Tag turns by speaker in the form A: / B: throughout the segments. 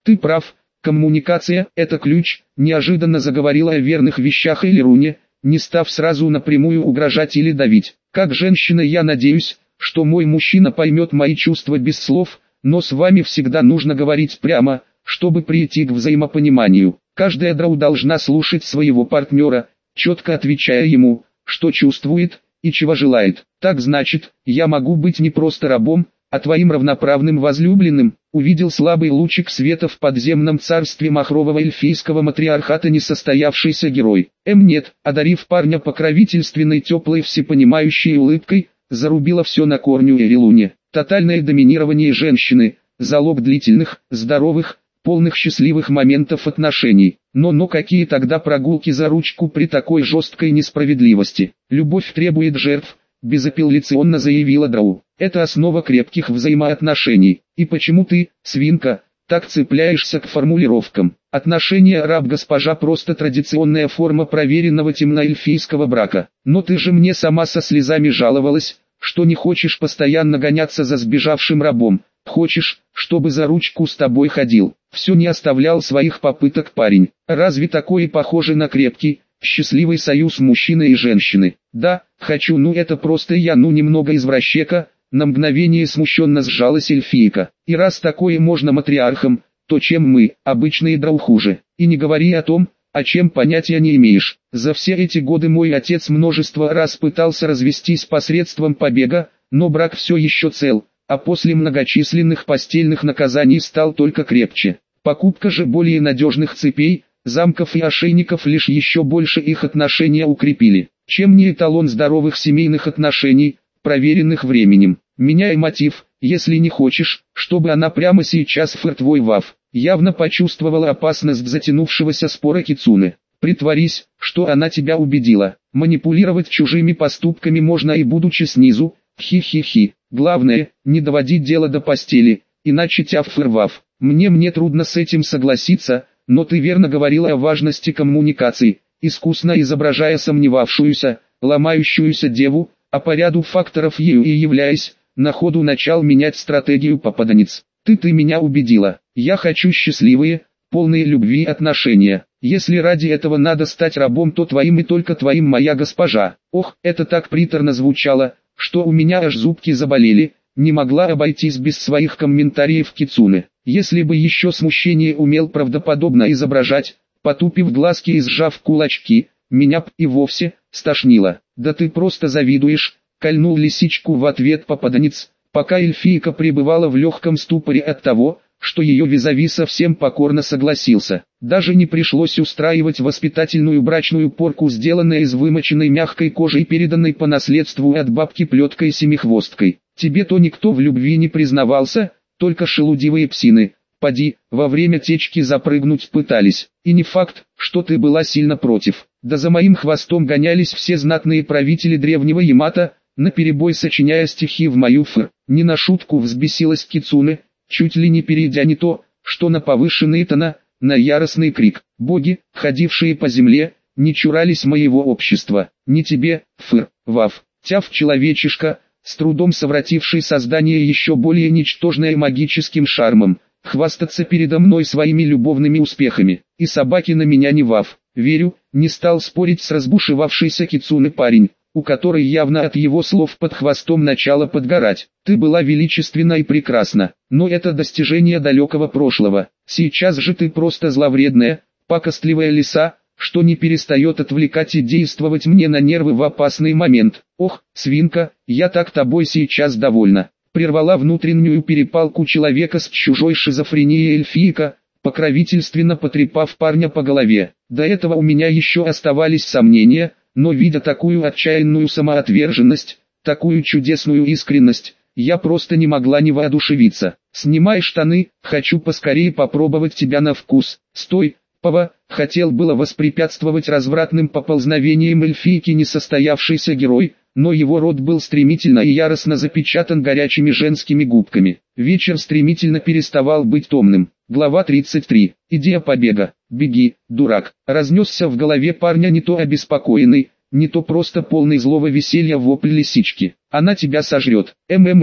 A: Ты прав, коммуникация – это ключ, неожиданно заговорила о верных вещах Элируне, не став сразу напрямую угрожать или давить. Как женщина я надеюсь, что мой мужчина поймет мои чувства без слов, но с вами всегда нужно говорить прямо, чтобы прийти к взаимопониманию. Каждая драу должна слушать своего партнера, четко отвечая ему, что чувствует и чего желает. Так значит, я могу быть не просто рабом, а твоим равноправным возлюбленным. Увидел слабый лучик света в подземном царстве махрового эльфийского матриархата несостоявшийся герой. Нет, одарив парня покровительственной теплой всепонимающей улыбкой, зарубила все на корню Эрилуне. Тотальное доминирование женщины – залог длительных, здоровых, полных счастливых моментов отношений. Но какие тогда прогулки за ручку при такой жесткой несправедливости? Любовь требует жертв, безапелляционно заявила драу. Это основа крепких взаимоотношений. И почему ты, свинка, так цепляешься к формулировкам? Отношения раб-госпожа просто традиционная форма проверенного темноэльфийского брака. Но ты же мне сама со слезами жаловалась, что не хочешь постоянно гоняться за сбежавшим рабом. Хочешь, чтобы за ручку с тобой ходил. Все не оставлял своих попыток парень. Разве такое похоже на крепкий, счастливый союз мужчины и женщины? Да, хочу, это просто я немного извращека. На мгновение смущенно сжалась эльфийка. И раз такое можно матриархам, то чем мы, обычные драу, хуже? И не говори о том, о чем понятия не имеешь. За все эти годы мой отец множество раз пытался развестись посредством побега, но брак все еще цел, а после многочисленных постельных наказаний стал только крепче. Покупка же более надежных цепей, замков и ошейников лишь еще больше их отношения укрепили. Чем не эталон здоровых семейных отношений, проверенных временем. Меняй мотив, если не хочешь, чтобы она прямо сейчас твой вав. Явно почувствовала опасность затянувшегося спора Кицуне. Притворись, что она тебя убедила. Манипулировать чужими поступками можно и будучи снизу, хи-хи-хи. Главное, не доводить дело до постели, иначе вав. Мне трудно с этим согласиться, но ты верно говорила о важности коммуникации, искусно изображая сомневавшуюся, ломающуюся деву, а по ряду факторов ею и являясь, на ходу начал менять стратегию попаданец. Ты меня убедила. Я хочу счастливые, полные любви отношения. Если ради этого надо стать рабом, то твоим и только твоим, моя госпожа. Ох, это так приторно звучало, что у меня аж зубки заболели. Не могла обойтись без своих комментариев Кицуне. Если бы еще смущение умел правдоподобно изображать, потупив глазки и сжав кулачки, меня б и вовсе стошнило. Да ты просто завидуешь, кольнул лисичку в ответ попаданец, пока эльфийка пребывала в легком ступоре от того, что ее визави совсем покорно согласился. Даже не пришлось устраивать воспитательную брачную порку, сделанную из вымоченной мягкой кожи и переданной по наследству от бабки плеткой семихвосткой. Тебе-то никто в любви не признавался, только шелудивые псины. Поди, во время течки запрыгнуть пытались. И не факт, что ты была сильно против. Да за моим хвостом гонялись все знатные правители древнего Ямато, наперебой сочиняя стихи в мою Не на шутку взбесилась Кицуне, чуть ли не перейдя не то, что на повышенный тона, на яростный крик. Боги, ходившие по земле, не чурались моего общества. Не тебе, вав. Тяв человечишка, с трудом совративший создание еще более ничтожное магическим шармом, хвастаться передо мной своими любовными успехами. И собаки на меня не вав. Верю, не стал спорить с разбушевавшейся Кицуне парень, у которой явно от его слов под хвостом начало подгорать. Ты была величественна и прекрасна, но это достижение далекого прошлого. Сейчас же ты просто зловредная, пакостливая лиса, что не перестает отвлекать и действовать мне на нервы в опасный момент. Ох, свинка, я так тобой сейчас довольна. Прервала внутреннюю перепалку человека с чужой шизофренией эльфийка, покровительственно потрепав парня по голове. До этого у меня еще оставались сомнения, но видя такую отчаянную самоотверженность, такую чудесную искренность, я просто не могла не воодушевиться. «Снимай штаны, хочу поскорее попробовать тебя на вкус». «Стой, Пава!» Хотел было воспрепятствовать развратным поползновениям эльфийки несостоявшийся герой, но его рот был стремительно и яростно запечатан горячими женскими губками. Вечер стремительно переставал быть томным. Глава 33. Идея побега. «Беги, дурак!» Разнесся в голове парня не то обеспокоенный, не то просто полный злого веселья вопль лисички. «Она тебя сожрет!»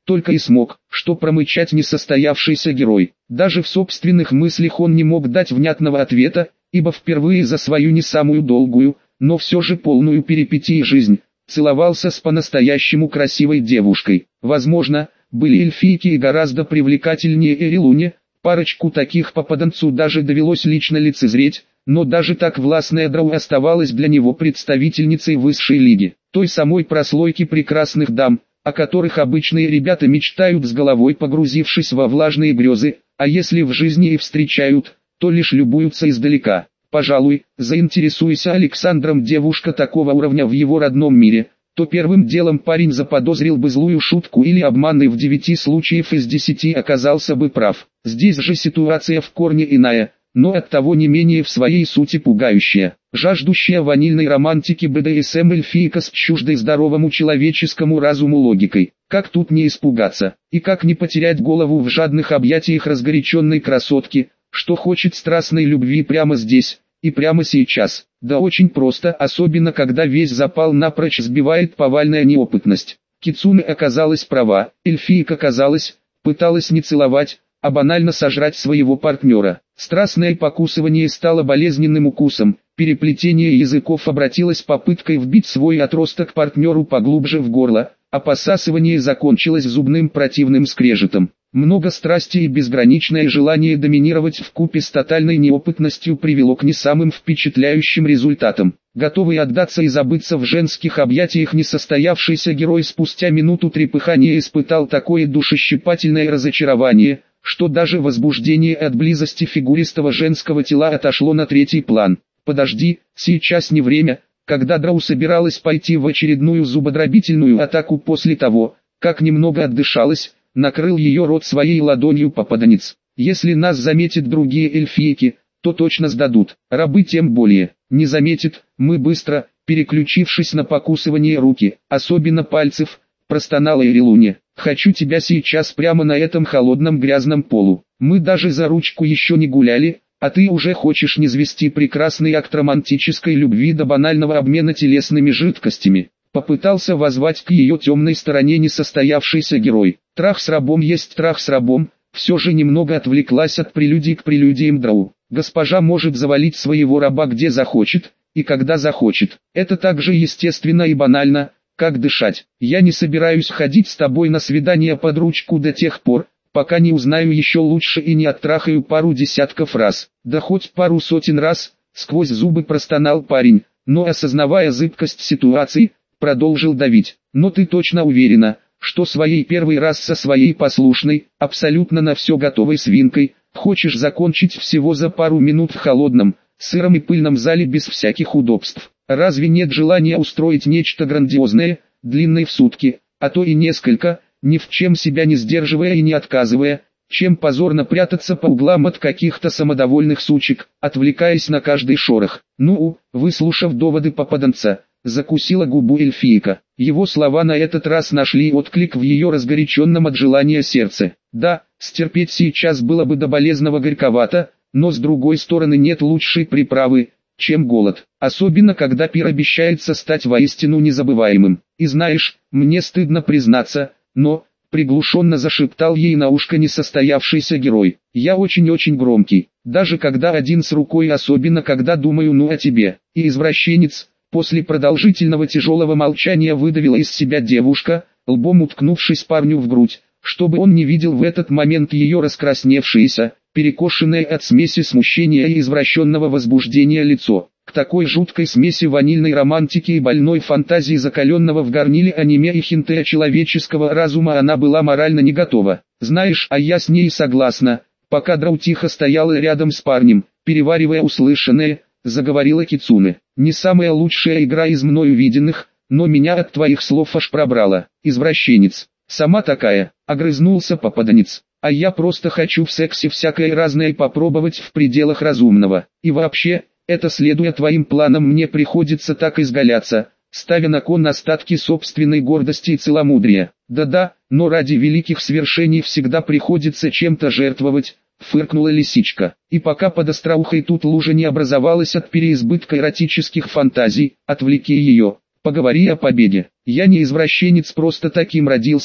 A: только и смог, что промычать несостоявшийся герой. Даже в собственных мыслях он не мог дать внятного ответа, ибо впервые за свою не самую долгую, но все же полную перипетий жизнь, целовался с по-настоящему красивой девушкой. Возможно, были эльфийки и гораздо привлекательнее Эрилуни, парочку таких попаданцу даже довелось лично лицезреть, но даже так властная Драу оставалась для него представительницей высшей лиги, той самой прослойки прекрасных дам, о которых обычные ребята мечтают с головой погрузившись во влажные грезы, а если в жизни и встречают, то лишь любуются издалека. Пожалуй, заинтересуйся Александром девушка такого уровня в его родном мире, то первым делом парень заподозрил бы злую шутку или обман и в 9 случаев из 10 оказался бы прав. Здесь же ситуация в корне иная, но оттого не менее в своей сути пугающая. Жаждущая ванильной романтики БДСМ эльфийка с чуждой здоровому человеческому разуму логикой. Как тут не испугаться, и как не потерять голову в жадных объятиях разгоряченной красотки, что хочет страстной любви прямо здесь и прямо сейчас. Да очень просто, особенно когда весь запал напрочь сбивает повальная неопытность. Кицуне оказалась права, эльфийка пыталась не целовать, а банально сожрать своего партнера. Страстное покусывание стало болезненным укусом, переплетение языков обратилось попыткой вбить свой отросток партнеру поглубже в горло, а посасывание закончилось зубным противным скрежетом. Много страсти и безграничное желание доминировать вкупе с тотальной неопытностью привело к не самым впечатляющим результатам. Готовый отдаться и забыться в женских объятиях несостоявшийся герой спустя минуту трепыхания испытал такое душещипательное разочарование, что даже возбуждение от близости фигуристого женского тела отошло на третий план. «Подожди, сейчас не время», когда Драу собиралась пойти в очередную зубодробительную атаку после того, как немного отдышалась, накрыл ее рот своей ладонью попаданец. «Если нас заметят другие эльфийки, то точно сдадут, рабы тем более. Не заметят, мы быстро, переключившись на покусывание руки, особенно пальцев, простонала Эрилуни. Хочу тебя сейчас прямо на этом холодном грязном полу. Мы даже за ручку еще не гуляли, а ты уже хочешь низвести прекрасный акт романтической любви до банального обмена телесными жидкостями». Попытался воззвать к ее темной стороне несостоявшийся герой. Трах с рабом есть трах с рабом, все же немного отвлеклась от прелюдий к прелюдиям Драу. Госпожа может завалить своего раба где захочет, и когда захочет. Это так же естественно и банально, как дышать. Я не собираюсь ходить с тобой на свидание под ручку до тех пор, пока не узнаю еще лучше и не оттрахаю пару десятков раз. Да хоть пару сотен раз, сквозь зубы простонал парень, но осознавая зыбкость ситуации, продолжил давить. Но ты точно уверена, что своей первый раз со своей послушной, абсолютно на все готовой свинкой, хочешь закончить всего за пару минут в холодном, сыром и пыльном зале без всяких удобств? Разве нет желания устроить нечто грандиозное, длинное в сутки, а то и несколько, ни в чем себя не сдерживая и не отказывая, чем позорно прятаться по углам от каких-то самодовольных сучек, отвлекаясь на каждый шорох? Ну, выслушав доводы попаданца, закусила губу эльфийка. Его слова на этот раз нашли отклик в ее разгоряченном от желания сердце. Да, стерпеть сейчас было бы до болезного горьковато, но с другой стороны нет лучшей приправы, чем голод. Особенно когда пир обещается стать воистину незабываемым. И знаешь, мне стыдно признаться, но, приглушенно зашептал ей на ушко несостоявшийся герой, я очень-очень громкий, даже когда один с рукой, особенно когда думаю ну о тебе. И извращенец. После продолжительного тяжелого молчания выдавила из себя девушка, лбом уткнувшись парню в грудь, чтобы он не видел в этот момент ее раскрасневшееся, перекошенное от смеси смущения и извращенного возбуждения лицо. К такой жуткой смеси ванильной романтики и больной фантазии закаленного в горниле аниме и хинтея человеческого разума она была морально не готова. Знаешь, а я с ней согласна. Пока Драу тихо стояла рядом с парнем, переваривая услышанное, заговорила Кицуне. Не самая лучшая игра из мною виденных, но меня от твоих слов аж пробрало. Извращенец. Сама такая, огрызнулся попаданец. А я просто хочу в сексе всякое разное попробовать в пределах разумного. И вообще, это следуя твоим планам мне приходится так изгаляться, ставя на кон остатки собственной гордости и целомудрия. Да-да, но ради великих свершений всегда приходится чем-то жертвовать. Фыркнула лисичка. И пока под остроухой тут лужа не образовалась от переизбытка эротических фантазий, отвлеки ее, поговори о победе. Я не извращенец, просто таким родился,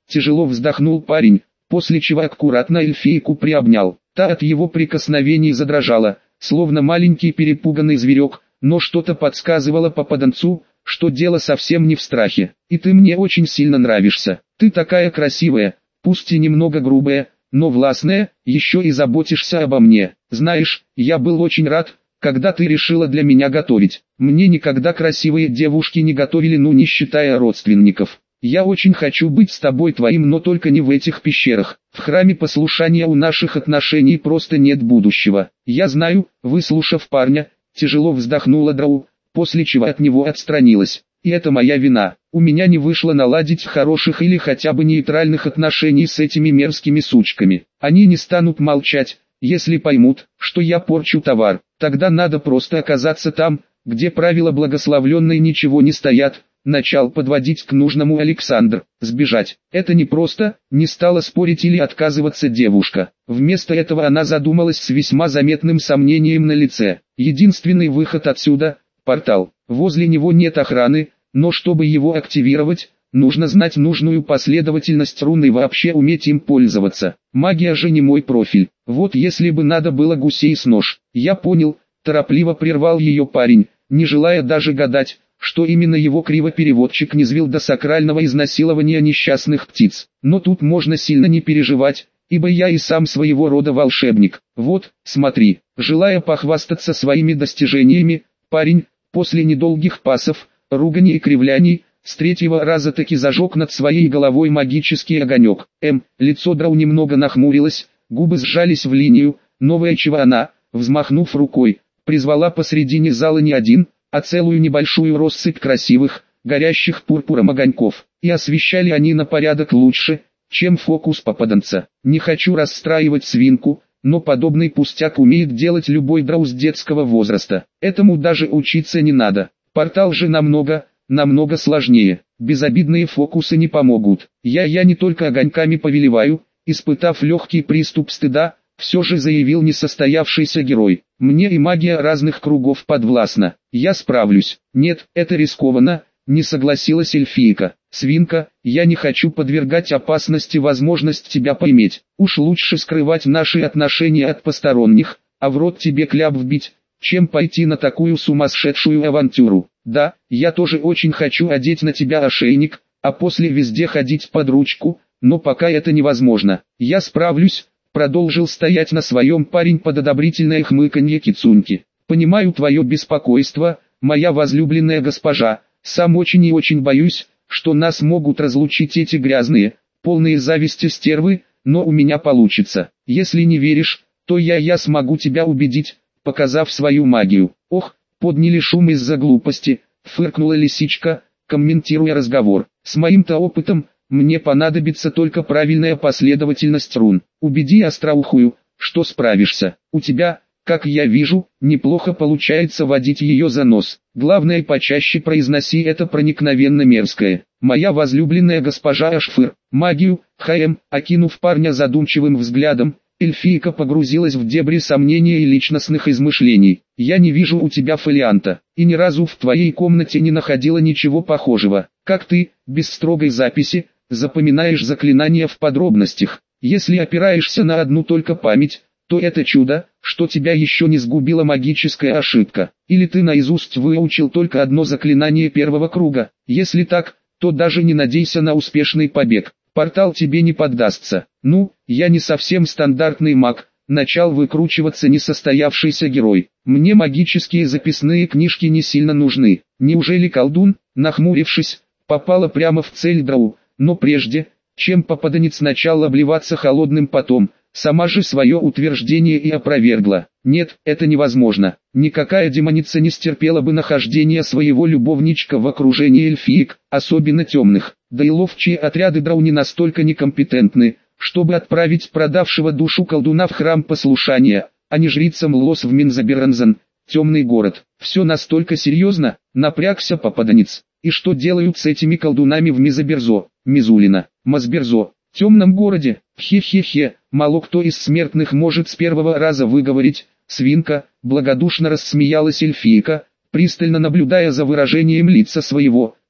A: тяжело вздохнул парень, после чего аккуратно эльфийку приобнял. Та от его прикосновений задрожала, словно маленький перепуганный зверек, но что-то подсказывало попаданцу, что дело совсем не в страхе. «И ты мне очень сильно нравишься. Ты такая красивая, пусть и немного грубая, но властная, еще и заботишься обо мне. Знаешь, я был очень рад, когда ты решила для меня готовить. Мне никогда красивые девушки не готовили, ну не считая родственников. Я очень хочу быть с тобой твоим, но только не в этих пещерах. В храме послушания у наших отношений просто нет будущего. Я знаю», выслушав парня, тяжело вздохнула Драу, после чего от него отстранилась. «И это моя вина. У меня не вышло наладить хороших или хотя бы нейтральных отношений с этими мерзкими сучками. Они не станут молчать, если поймут, что я порчу товар. Тогда надо просто оказаться там, где правила благословленной ничего не стоят». Начал подводить к нужному Александр. «Сбежать. Это не просто», не стала спорить или отказываться девушка. Вместо этого она задумалась с весьма заметным сомнением на лице. Единственный выход отсюда – портал. Возле него нет охраны, но чтобы его активировать, нужно знать нужную последовательность рун и вообще уметь им пользоваться. Магия же не мой профиль. Вот если бы надо было гусей с нож. Я понял, торопливо прервал ее парень, не желая даже гадать, что именно его кривопереводчик низвел до сакрального изнасилования несчастных птиц. Но тут можно сильно не переживать, ибо я и сам своего рода волшебник. Вот, смотри. Желая похвастаться своими достижениями, парень, после недолгих пасов, руганий и кривляний, с третьего раза таки зажег над своей головой магический огонек. Лицо Драу немного нахмурилось, губы сжались в линию, новая чего она, взмахнув рукой, призвала посредине зала не один, а целую небольшую россыпь красивых, горящих пурпуром огоньков, и освещали они на порядок лучше, чем фокус попаданца. Не хочу расстраивать свинку, но подобный пустяк умеет делать любой Драу с детского возраста. Этому даже учиться не надо. Портал же намного сложнее. Безобидные фокусы не помогут. Я не только огоньками повелеваю, испытав легкий приступ стыда, все же заявил несостоявшийся герой. Мне и магия разных кругов подвластна. Я справлюсь. Нет, это рискованно, не согласилась эльфийка. Свинка, я не хочу подвергать опасности возможность тебя поиметь. Уж лучше скрывать наши отношения от посторонних, а в рот тебе кляп вбить, чем пойти на такую сумасшедшую авантюру. Да, я тоже очень хочу одеть на тебя ошейник, а после везде ходить под ручку, но пока это невозможно. Я справлюсь. Продолжил стоять на своем парень под одобрительное хмыканье Кицуньки. «Понимаю твое беспокойство, моя возлюбленная госпожа, сам очень и очень боюсь, что нас могут разлучить эти грязные, полные зависти стервы, но у меня получится. Если не веришь, то я смогу тебя убедить, показав свою магию». «Ох, подняли шум из-за глупости», фыркнула лисичка, комментируя разговор. «С моим-то опытом, мне понадобится только правильная последовательность рун. Убеди остроухую, что справишься. У тебя, как я вижу, неплохо получается водить ее за нос. Главное, почаще произноси это проникновенно мерзкое. Моя возлюбленная госпожа Ашфыр». Магию, окинув парня задумчивым взглядом, эльфийка погрузилась в дебри сомнения и личностных измышлений. «Я не вижу у тебя фолианта, и ни разу в твоей комнате не находила ничего похожего. Как ты, без строгой записи, запоминаешь заклинания в подробностях? Если опираешься на одну только память, то это чудо, что тебя еще не сгубила магическая ошибка. Или ты наизусть выучил только одно заклинание первого круга. Если так, то даже не надейся на успешный побег. Портал тебе не поддастся». «Ну, я не совсем стандартный маг», начал выкручиваться несостоявшийся герой. «Мне магические записные книжки не сильно нужны». Неужели колдун, нахмурившись, попала прямо в цель Драу, но прежде, чем попаданец начал обливаться холодным потом, сама же свое утверждение и опровергла. «Нет, это невозможно. Никакая демоница не стерпела бы нахождения своего любовничка в окружении эльфиек, особенно темных. Да и ловчие отряды Драу не настолько некомпетентны, чтобы отправить продавшего душу колдуна в храм послушания, а не жрицам Лос в Минзаберанзен, темный город. Все настолько серьезно», напрягся попаданец. «И что делают с этими колдунами в Мизаберзо, Мизулина, Мазберзо, темном городе? Хе-хе-хе, мало кто из смертных может с первого раза выговорить». Свинка, благодушно рассмеялась эльфийка, пристально наблюдая за выражением лица своего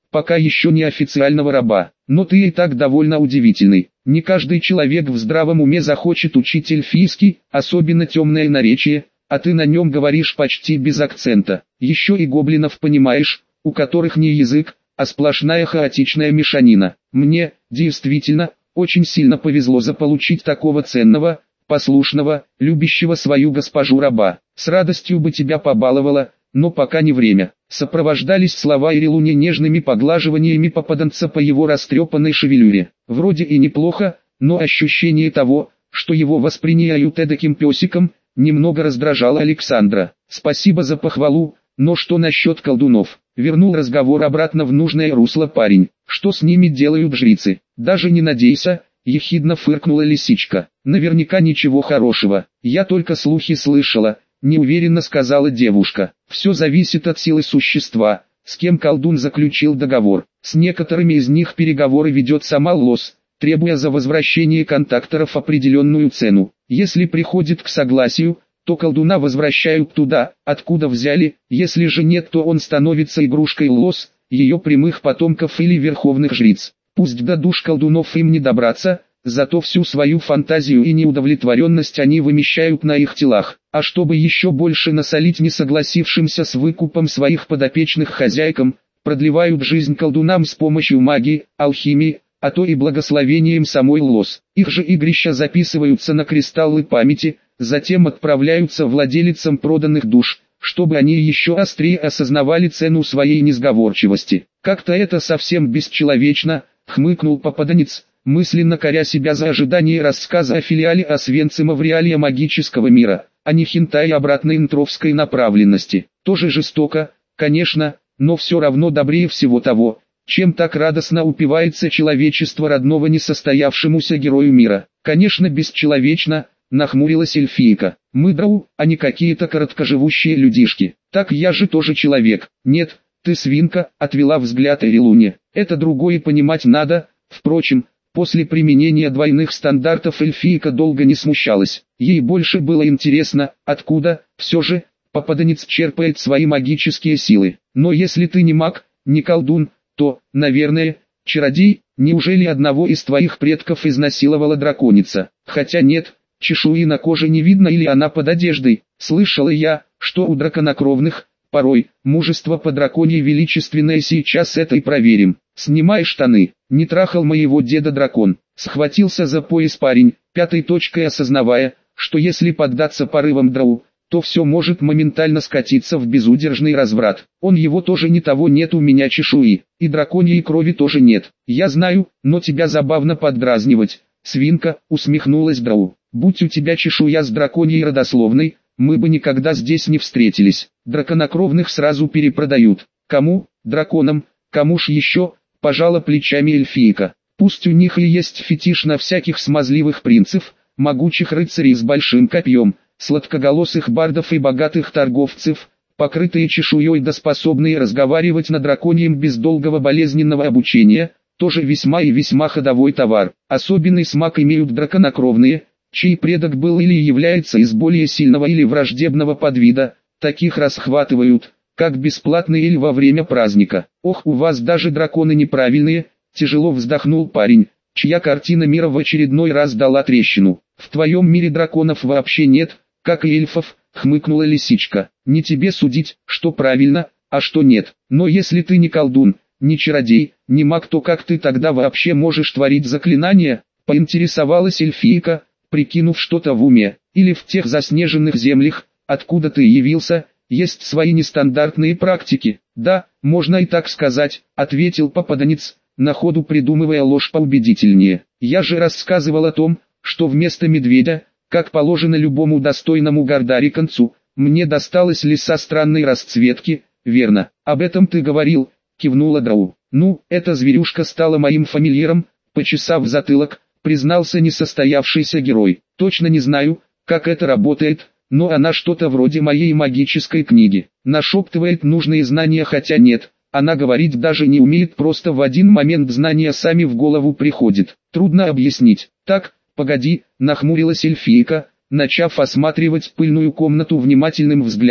A: пока еще не официального раба. Но ты и так довольно удивительный. Не каждый человек в здравом уме захочет учить эльфийский, особенно темное наречие, а ты на нем говоришь почти без акцента. Еще и гоблинов понимаешь, у которых не язык, а сплошная хаотичная мешанина. Мне, действительно, очень сильно повезло заполучить такого ценного, послушного, любящего свою госпожу раба. С радостью бы тебя побаловала, но пока не время. Сопровождались слова Ирилуни нежными поглаживаниями попаданца по его растрепанной шевелюре. Вроде и неплохо, но ощущение того, что его воспринимают эдаким песиком, немного раздражало Александра. Спасибо за похвалу, но что насчет колдунов? Вернул разговор обратно в нужное русло парень. Что с ними делают жрицы? Даже не надейся, ехидно фыркнула лисичка. Наверняка ничего хорошего. Я только слухи слышала. Неуверенно сказала девушка. Все зависит от силы существа, с кем колдун заключил договор. С некоторыми из них переговоры ведет сама Лос, требуя за возвращение контакторов определенную цену. Если приходит к согласию, то колдуна возвращают туда, откуда взяли, если же нет, то он становится игрушкой Лос, ее прямых потомков или верховных жриц. Пусть до душ колдунов им не добраться, зато всю свою фантазию и неудовлетворенность они вымещают на их телах. А чтобы еще больше насолить не согласившимся с выкупом своих подопечных хозяйкам, продлевают жизнь колдунам с помощью магии, алхимии, а то и благословением самой Лос. Их же игрища записываются на кристаллы памяти, затем отправляются владелицам проданных душ, чтобы они еще острее осознавали цену своей несговорчивости. Как-то это совсем бесчеловечно, хмыкнул попаданец, мысленно коря себя за ожидание рассказа о филиале Освенцима в реалии магического мира, а не хентай обратной интровской направленности. Тоже жестоко, конечно, но все равно добрее всего того, чем так радостно упивается человечество родного несостоявшемуся герою мира. Конечно, бесчеловечно, нахмурилась эльфийка. Мы драу, а не какие-то короткоживущие людишки. Так я же тоже человек. Нет, ты свинка, отвела взгляд Ирилуни. Это другое понимать надо. Впрочем, после применения двойных стандартов эльфийка долго не смущалась. Ей больше было интересно, откуда, все же, попаданец черпает свои магические силы. Но если ты не маг, не колдун, то, наверное, чародей. Неужели одного из твоих предков изнасиловала драконица? Хотя нет, чешуи на коже не видно или она под одеждой. Слышала я, что у драконокровных, порой, мужество по драконье величественное. Сейчас это и проверим. Снимай штаны. Не трахал моего деда дракон. Схватился за пояс парень, пятой точкой осознавая, что если поддаться порывам драу, то все может моментально скатиться в безудержный разврат. Он его тоже не того нет, у меня чешуи, и драконьей крови тоже нет. Я знаю, но тебя забавно поддразнивать. Свинка, усмехнулась драу. Будь у тебя чешуя с драконьей родословной, мы бы никогда здесь не встретились. Драконокровных сразу перепродают. Кому? Драконам. Кому ж еще? Пожала плечами эльфийка. Пусть у них и есть фетиш на всяких смазливых принцев, могучих рыцарей с большим копьем, сладкоголосых бардов и богатых торговцев, покрытые чешуей да способные разговаривать на драконьем без долгого болезненного обучения, тоже весьма и весьма ходовой товар. Особенный смак имеют драконокровные, чей предок был или является из более сильного или враждебного подвида, таких расхватывают, как бесплатно или во время праздника. Ох, у вас даже драконы неправильные, тяжело вздохнул парень, чья картина мира в очередной раз дала трещину. В твоем мире драконов вообще нет, как и эльфов, хмыкнула лисичка. Не тебе судить, что правильно, а что нет. Но если ты не колдун, не чародей, не маг, то как ты тогда вообще можешь творить заклинания? Поинтересовалась эльфийка, прикинув что-то в уме. Или в тех заснеженных землях, откуда ты явился, есть свои нестандартные практики. Да, можно и так сказать, ответил попаданец, на ходу придумывая ложь поубедительнее. Я же рассказывал о том, что вместо медведя, как положено любому достойному гордариканцу, мне досталась лиса странной расцветки, верно? Об этом ты говорил, кивнула драу. Ну, эта зверюшка стала моим фамильяром, почесав затылок, признался несостоявшийся герой. Точно не знаю, как это работает, но она что-то вроде моей магической книги. Нашептывает нужные знания, хотя нет, она говорить даже не умеет, просто в один момент знания сами в голову приходят. Трудно объяснить. Так, погоди, нахмурилась эльфийка, начав осматривать пыльную комнату внимательным взглядом.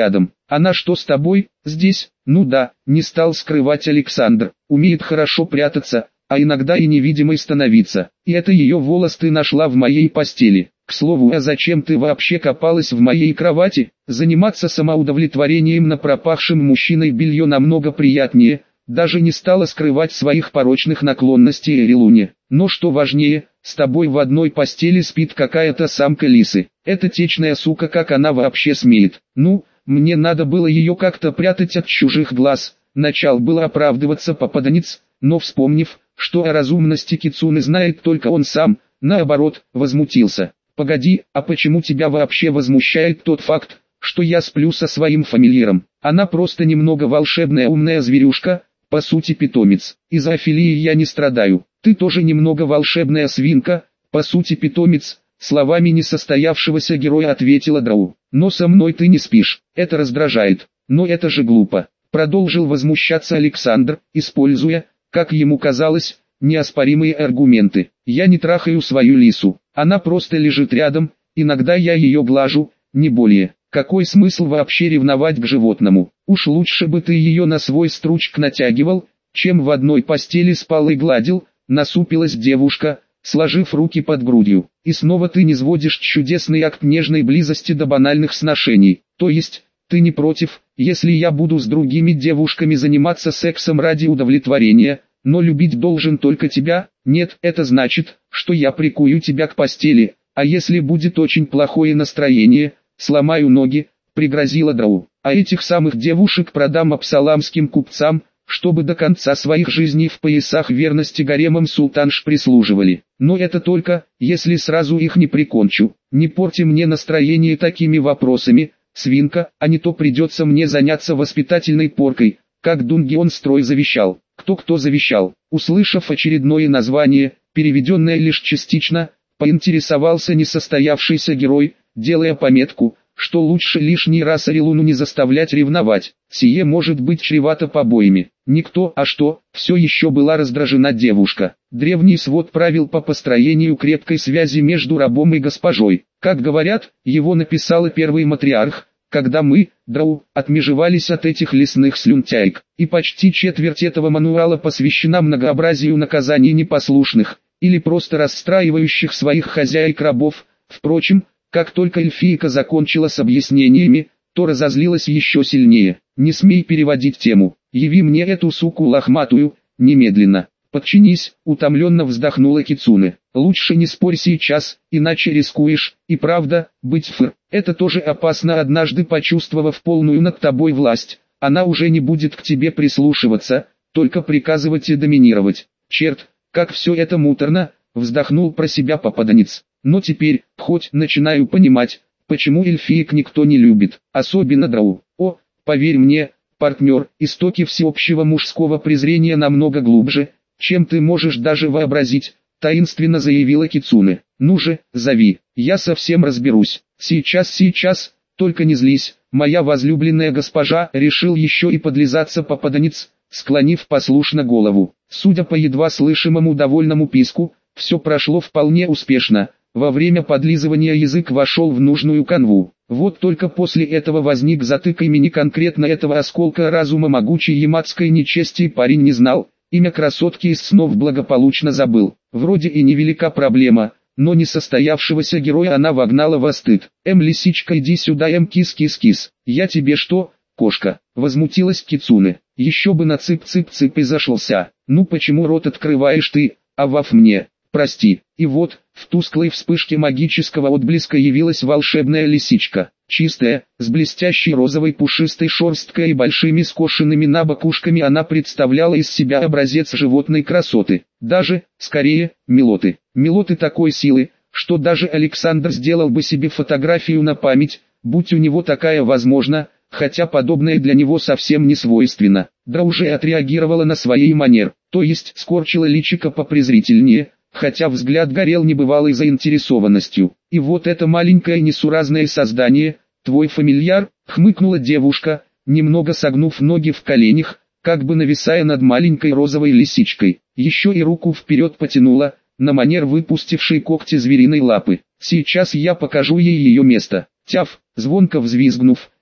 A: Она что с тобой, здесь? Ну да, не стал скрывать Александр, умеет хорошо прятаться, а иногда и невидимой становиться. И это ее волос ты нашла в моей постели. К слову, а зачем ты вообще копалась в моей кровати? Заниматься самоудовлетворением на пропахшем мужчиной белье намного приятнее. Даже не стала скрывать своих порочных наклонностей Эрилуне. Но что важнее, с тобой в одной постели спит какая-то самка лисы. Эта течная сука, как она вообще смеет? Ну, мне надо было ее как-то прятать от чужих глаз. Начал было оправдываться попаданец, но вспомнив, что о разумности Кицуны знает только он сам, наоборот, возмутился. «Погоди, а почему тебя вообще возмущает тот факт, что я сплю со своим фамильяром? Она просто немного волшебная умная зверюшка, по сути питомец. Из зоофилии я не страдаю. Ты тоже немного волшебная свинка, по сути питомец», словами несостоявшегося героя ответила Драу. «Но со мной ты не спишь, это раздражает. Но это же глупо», продолжил возмущаться Александр, используя, как ему казалось, неоспоримые аргументы. «Я не трахаю свою лису, она просто лежит рядом, иногда я ее глажу, не более. Какой смысл вообще ревновать к животному? Уж лучше бы ты ее на свой стручк натягивал, чем в одной постели спал и гладил», насупилась девушка, сложив руки под грудью. «И снова ты низводишь чудесный акт нежной близости до банальных сношений. То есть, ты не против, если я буду с другими девушками заниматься сексом ради удовлетворения, но любить должен только тебя? Нет, это значит, что я прикую тебя к постели, а если будет очень плохое настроение, сломаю ноги», пригрозила Драу. «А этих самых девушек продам апсаламским купцам, чтобы до конца своих жизней в поясах верности гаремам султанш прислуживали. Но это только, если сразу их не прикончу. Не порти мне настроение такими вопросами, свинка, а не то придется мне заняться воспитательной поркой, как Дунгион Строй завещал». Кто завещал? Услышав очередное название, переведенное лишь частично, поинтересовался несостоявшийся герой, делая пометку, что лучше лишний раз Эрилуну не заставлять ревновать. Сие может быть чревато побоями. Никто, а что, все еще была раздражена девушка. Древний свод правил по построению крепкой связи между рабом и госпожой. Как говорят, его написал первый матриарх, когда мы, Драу, отмежевались от этих лесных слюнтяек. И почти четверть этого мануала посвящена многообразию наказаний непослушных, или просто расстраивающих своих хозяек рабов. Впрочем, как только эльфийка закончила с объяснениями, то разозлилась еще сильнее. «Не смей переводить тему, яви мне эту суку лохматую, немедленно». «Подчинись», утомленно вздохнула Кицуне. «Лучше не спорь сейчас, иначе рискуешь, и правда, быть фыр. Это тоже опасно, однажды почувствовав полную над тобой власть, она уже не будет к тебе прислушиваться, только приказывать и доминировать». «Черт, как все это муторно», вздохнул про себя попаданец. «Но теперь, хоть начинаю понимать, почему эльфиек никто не любит, особенно Драу. О, поверь мне, партнер, истоки всеобщего мужского презрения намного глубже, чем ты можешь даже вообразить», таинственно заявила Кицуне. «Ну же, зови, я совсем разберусь». Сейчас, только не злись, моя возлюбленная госпожа», решил еще и подлизаться попаданец, склонив послушно голову. Судя по едва слышимому довольному писку, все прошло вполне успешно. Во время подлизывания язык вошел в нужную канву. Вот только после этого возник затык имени конкретно этого осколка разума могучей яматской нечести парень не знал. Имя красотки из снов благополучно забыл. Вроде и невелика проблема, но несостоявшегося героя она вогнала во стыд. «Лисичка, иди сюда, кис-кис-кис. Я тебе что, кошка?» Возмутилась Кицуне. «Еще бы на цып-цып-цып и зашелся. Ну почему рот открываешь ты, авав мне? Прости». И вот, в тусклой вспышке магического отблеска явилась волшебная лисичка. Чистая, с блестящей розовой пушистой шерсткой и большими скошенными набок ушками она представляла из себя образец животной красоты. Даже, скорее, милоты. Милоты такой силы, что даже Александр сделал бы себе фотографию на память, будь у него такая возможна, хотя подобное для него совсем не свойственно. Драу уже отреагировала на своей манер, то есть скорчила личико попрезрительнее, хотя взгляд горел небывалой заинтересованностью. «И вот это маленькое несуразное создание, твой фамильяр?» хмыкнула девушка, немного согнув ноги в коленях, как бы нависая над маленькой розовой лисичкой. Еще и руку вперед потянула, на манер выпустившей когти звериной лапы. «Сейчас я покажу ей ее место». Тяф, звонко взвизгнув,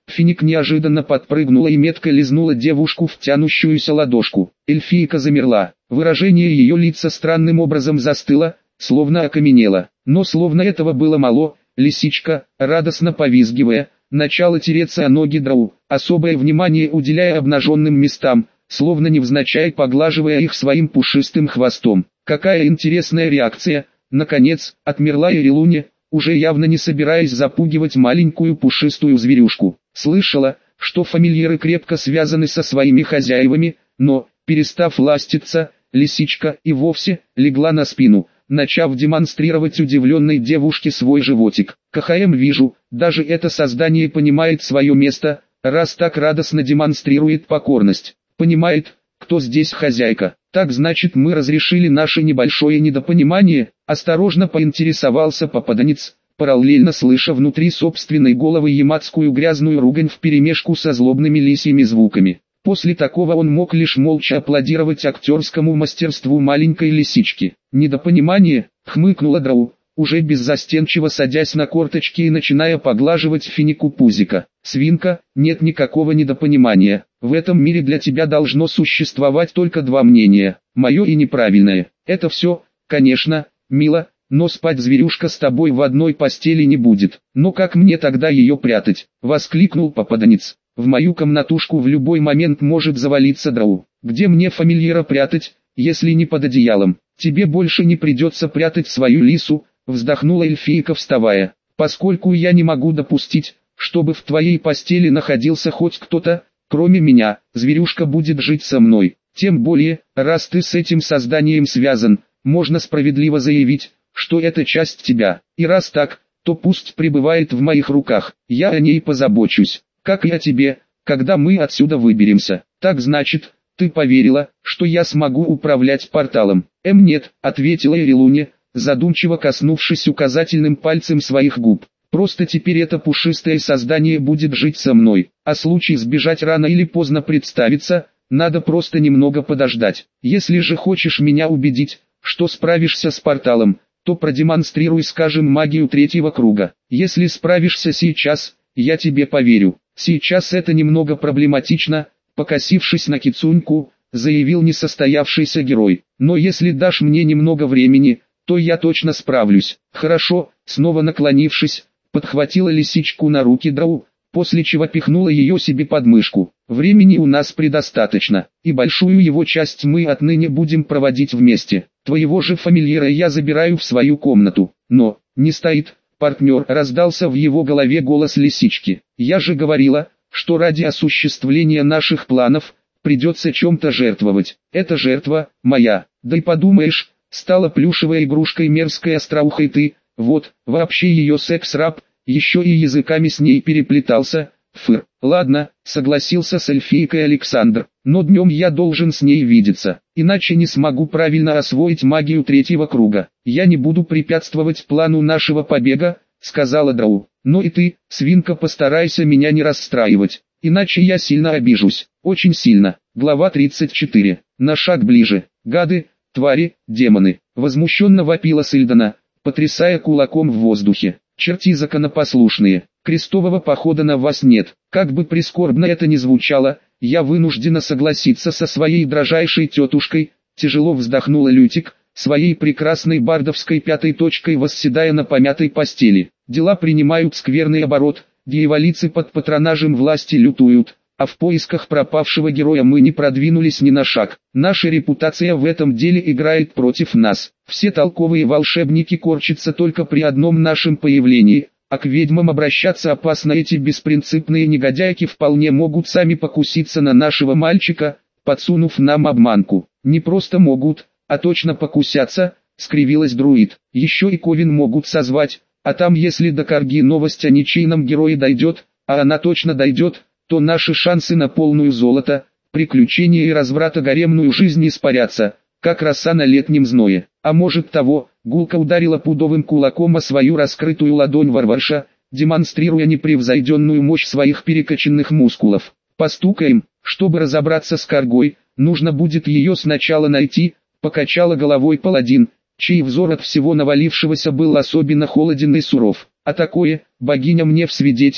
A: Финик неожиданно подпрыгнула и метко лизнула девушку в тянущуюся ладошку. Эльфийка замерла. Выражение ее лица странным образом застыло, словно окаменело. Но словно этого было мало, лисичка, радостно повизгивая, начала тереться о ноги Драу, особое внимание уделяя обнаженным местам, словно невзначай поглаживая их своим пушистым хвостом. Какая интересная реакция! Наконец, отмерла Ирилуня, уже явно не собираясь запугивать маленькую пушистую зверюшку. Слышала, что фамильяры крепко связаны со своими хозяевами, но, перестав ластиться, лисичка и вовсе легла на спину, начав демонстрировать удивленной девушке свой животик. КХМ вижу, даже это создание понимает свое место, раз так радостно демонстрирует покорность. Понимает, кто здесь хозяйка. Так значит, мы разрешили наше небольшое недопонимание, осторожно поинтересовался попаданец, параллельно слыша внутри собственной головы ямадскую грязную ругань вперемешку со злобными лисьими звуками. После такого он мог лишь молча аплодировать актерскому мастерству маленькой лисички. «Недопонимание», — хмыкнула Драу, уже беззастенчиво садясь на корточки и начиная поглаживать Финику пузика. «Свинка, нет никакого недопонимания. В этом мире для тебя должно существовать только два мнения, мое и неправильное. Это все, конечно, мило, но спать зверюшка с тобой в одной постели не будет. Но как мне тогда ее прятать?» — воскликнул попаданец. «В мою комнатушку в любой момент может завалиться Драу. Где мне фамильяра прятать, если не под одеялом? Тебе больше не придется прятать свою лису», — вздохнула эльфийка, вставая. «Поскольку я не могу допустить, чтобы в твоей постели находился хоть кто-то, кроме меня, зверюшка будет жить со мной. Тем более, раз ты с этим созданием связан, можно справедливо заявить, что это часть тебя. И раз так, то пусть пребывает в моих руках, я о ней позабочусь, как и о тебе, когда мы отсюда выберемся. Так значит, ты поверила, что я смогу управлять порталом?» «Нет», — ответила Ирилуня, задумчиво коснувшись указательным пальцем своих губ. «Просто теперь это пушистое создание будет жить со мной, а случай сбежать рано или поздно представится, надо просто немного подождать. Если же хочешь меня убедить, что справишься с порталом, то продемонстрируй, скажем, магию третьего круга. Если справишься сейчас, я тебе поверю. Сейчас это немного проблематично», — покосившись на Кицуньку, заявил несостоявшийся герой. «Но если дашь мне немного времени, то я точно справлюсь». «Хорошо», — снова наклонившись, подхватила лисичку на руки Драу, после чего пихнула ее себе под мышку. «Времени у нас предостаточно, и большую его часть мы отныне будем проводить вместе. Твоего же фамильяра я забираю в свою комнату». «Но, не стоит, партнер», — раздался в его голове голос лисички. «Я же говорила, что ради осуществления наших планов, придется чем-то жертвовать. Эта жертва, моя. Да и подумаешь, стала плюшевой игрушкой мерзкой остроухой ты, вот, вообще ее секс-раб, еще и языками с ней переплетался». «Фыр, ладно», — согласился с эльфийкой Александр, «но днем я должен с ней видеться, иначе не смогу правильно освоить магию третьего круга. Я не буду препятствовать плану нашего побега», — сказала Драу. «Но и ты, свинка, постарайся меня не расстраивать, иначе я сильно обижусь, очень сильно». Глава 34. На шаг ближе. «Гады, твари, демоны!» — возмущенно вопила Сильдана, потрясая кулаком в воздухе. «Черти законопослушные, крестового похода на вас нет». Как бы прискорбно это ни звучало, я вынуждена согласиться со своей дрожайшей тетушкой, тяжело вздохнула Лютик, своей прекрасной бардовской пятой точкой восседая на помятой постели. «Дела принимают скверный оборот, дьяволицы под патронажем власти лютуют, а в поисках пропавшего героя мы не продвинулись ни на шаг. Наша репутация в этом деле играет против нас. Все толковые волшебники корчатся только при одном нашем появлении, а к ведьмам обращаться опасно. Эти беспринципные негодяйки вполне могут сами покуситься на нашего мальчика, подсунув нам обманку. Не просто могут, а точно покусятся», — скривилась друид. «Еще и Ковен могут созвать, а там если до Карги новость о ничейном герое дойдет, а она точно дойдет, то наши шансы на полную золото, приключения и разврата гаремную жизнь испарятся, как роса на летнем зное. А может того», — гулко ударила пудовым кулаком о свою раскрытую ладонь варварша, демонстрируя непревзойденную мощь своих перекачанных мускулов. «Постукаем, чтобы разобраться с Каргой, нужно будет ее сначала найти», — покачала головой паладин, чей взор от всего навалившегося был особенно холоден и суров. «А такое, богиня, мне в свидетели,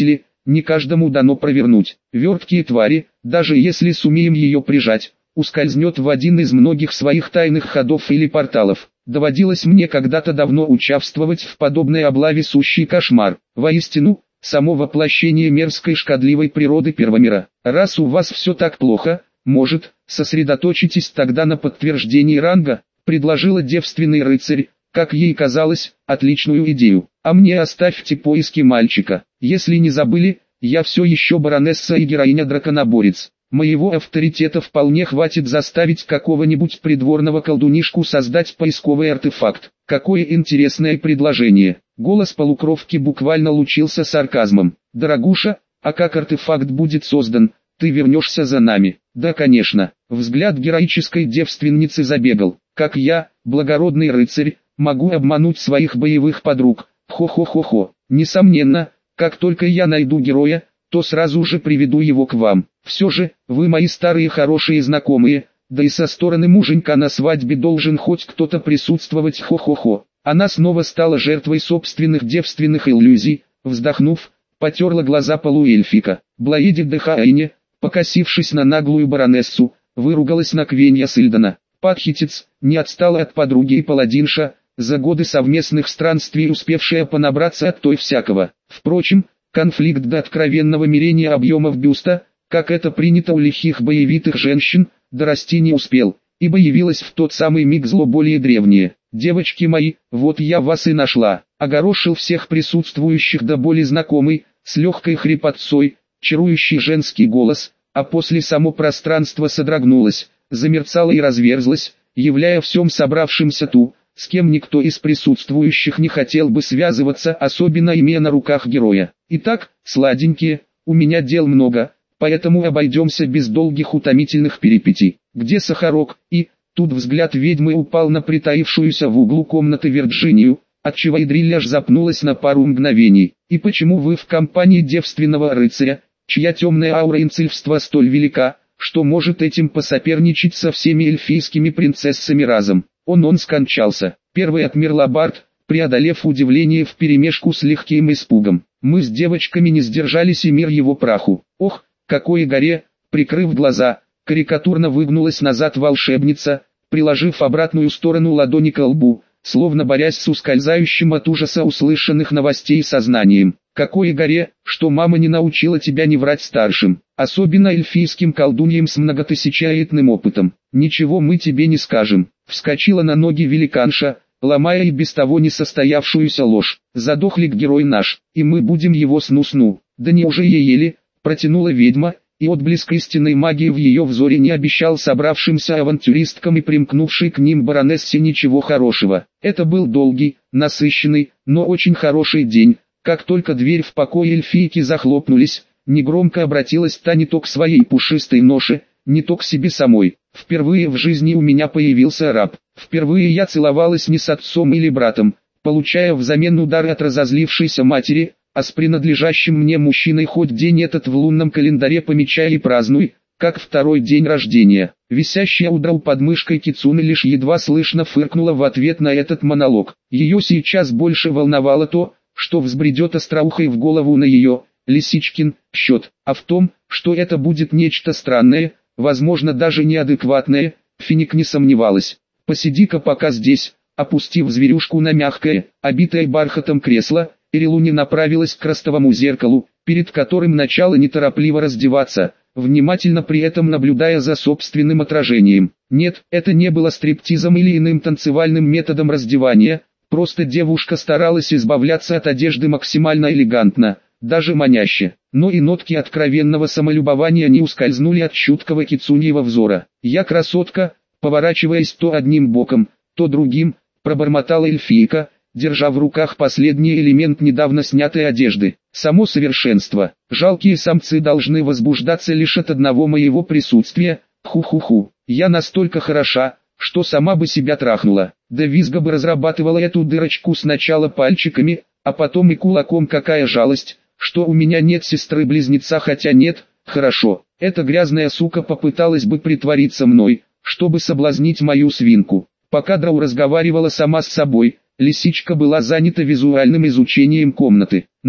A: не каждому дано провернуть. Верткие твари, даже если сумеем ее прижать, ускользнет в один из многих своих тайных ходов или порталов. Доводилось мне когда-то давно участвовать в подобной облаве, сущий кошмар. Воистину, само воплощение мерзкой шкодливой природы Первомира. Раз у вас все так плохо, может, сосредоточитесь тогда на подтверждении ранга, предложила девственный рыцарь, как ей казалось, отличную идею. А мне оставьте поиски мальчика. Если не забыли, я все еще баронесса и героиня-драконоборец. Моего авторитета вполне хватит заставить какого-нибудь придворного колдунишку создать поисковый артефакт. Какое интересное предложение. Голос полукровки буквально лучился сарказмом. Дорогуша, а как артефакт будет создан? Ты вернешься за нами? Да, конечно. Взгляд героической девственницы забегал. Как я, благородный рыцарь, могу обмануть своих боевых подруг? Хо-хо-хо-хо. Несомненно, как только я найду героя, то сразу же приведу его к вам. Все же, вы мои старые хорошие знакомые, да и со стороны муженька на свадьбе должен хоть кто-то присутствовать. Хо-хо-хо. Она снова стала жертвой собственных девственных иллюзий, вздохнув, потерла глаза полуэльфика. Блаиди де Хаэне, покосившись на наглую баронессу, выругалась на Квенья Сильдона. Падхитец, не отстала от подруги и паладинша, за годы совместных странствий успевшая понабраться от той всякого. Впрочем, конфликт до откровенного мерения объемов бюста, как это принято у лихих боевитых женщин, дорасти не успел, ибо явилось в тот самый миг зло более древнее. «Девочки мои, вот я вас и нашла», — огорошил всех присутствующих до боли знакомый, с легкой хрипотцой, чарующий женский голос, а после само пространство содрогнулось, замерцало и разверзлось, являя всем собравшимся ту, с кем никто из присутствующих не хотел бы связываться, особенно имея на руках героя. Итак, сладенькие, у меня дел много, поэтому обойдемся без долгих утомительных перипетий. Где Сахарок? И тут взгляд ведьмы упал на притаившуюся в углу комнаты Вирджинию, отчего Идриль аж запнулась на пару мгновений. И почему вы в компании девственного рыцаря, чья темная аура инцельства столь велика, что может этим посоперничать со всеми эльфийскими принцессами разом? Он скончался. Первой отмерла Барт, преодолев удивление вперемешку с легким испугом. Мы с девочками не сдержались, и мир его праху. Ох, какой горе! Прикрыв глаза, карикатурно выгнулась назад волшебница, приложив обратную сторону ладони к лбу, словно борясь с ускользающим от ужаса услышанных новостей сознанием. Какой горе, что мама не научила тебя не врать старшим, особенно эльфийским колдуньям с многотысячелетным опытом. Ничего мы тебе не скажем. Вскочила на ноги великанша, ломая и без того несостоявшуюся ложь. Задохлик герой наш, и мы будем его сну-сну. Да неужели еле, протянула ведьма, и отблеск истинной магии в ее взоре не обещал собравшимся авантюристкам и примкнувшей к ним баронессе ничего хорошего. Это был долгий, насыщенный, но очень хороший день. Как только дверь в покой эльфийки захлопнулись, негромко обратилась та не то к своей пушистой ноше, не то к себе самой. Впервые в жизни у меня появился раб. Впервые я целовалась не с отцом или братом, получая взамен удары от разозлившейся матери, а с принадлежащим мне мужчиной, хоть день этот в лунном календаре помечай и празднуй, как второй день рождения. Висящая у драл под мышкой Кицуны лишь едва слышно фыркнула в ответ на этот монолог. Ее сейчас больше волновало то, что взбредет остроухой в голову на ее, Лисичкин, счет, а в том, что это будет нечто странное, возможно даже неадекватное, Финик не сомневалась. «Посиди-ка пока здесь», опустив зверюшку на мягкое, обитое бархатом кресло, Ирилуни направилась к ростовому зеркалу, перед которым начала неторопливо раздеваться, внимательно при этом наблюдая за собственным отражением. Нет, это не было стриптизом или иным танцевальным методом раздевания, просто девушка старалась избавляться от одежды максимально элегантно, даже маняще. Но и нотки откровенного самолюбования не ускользнули от чуткого кицуньего взора. «Я красотка», поворачиваясь то одним боком, то другим, пробормотала эльфийка, держа в руках последний элемент недавно снятой одежды. «Само совершенство. Жалкие самцы должны возбуждаться лишь от одного моего присутствия. Ху-ху-ху. Я настолько хороша, что сама бы себя трахнула. Да визга бы разрабатывала эту дырочку сначала пальчиками, а потом и кулаком. Какая жалость, что у меня нет сестры-близнеца, хотя нет, хорошо. Эта грязная сука попыталась бы притвориться мной, чтобы соблазнить мою свинку». Пока Драу разговаривала сама с собой, Лисичка была занята визуальным изучением комнаты. «Ну,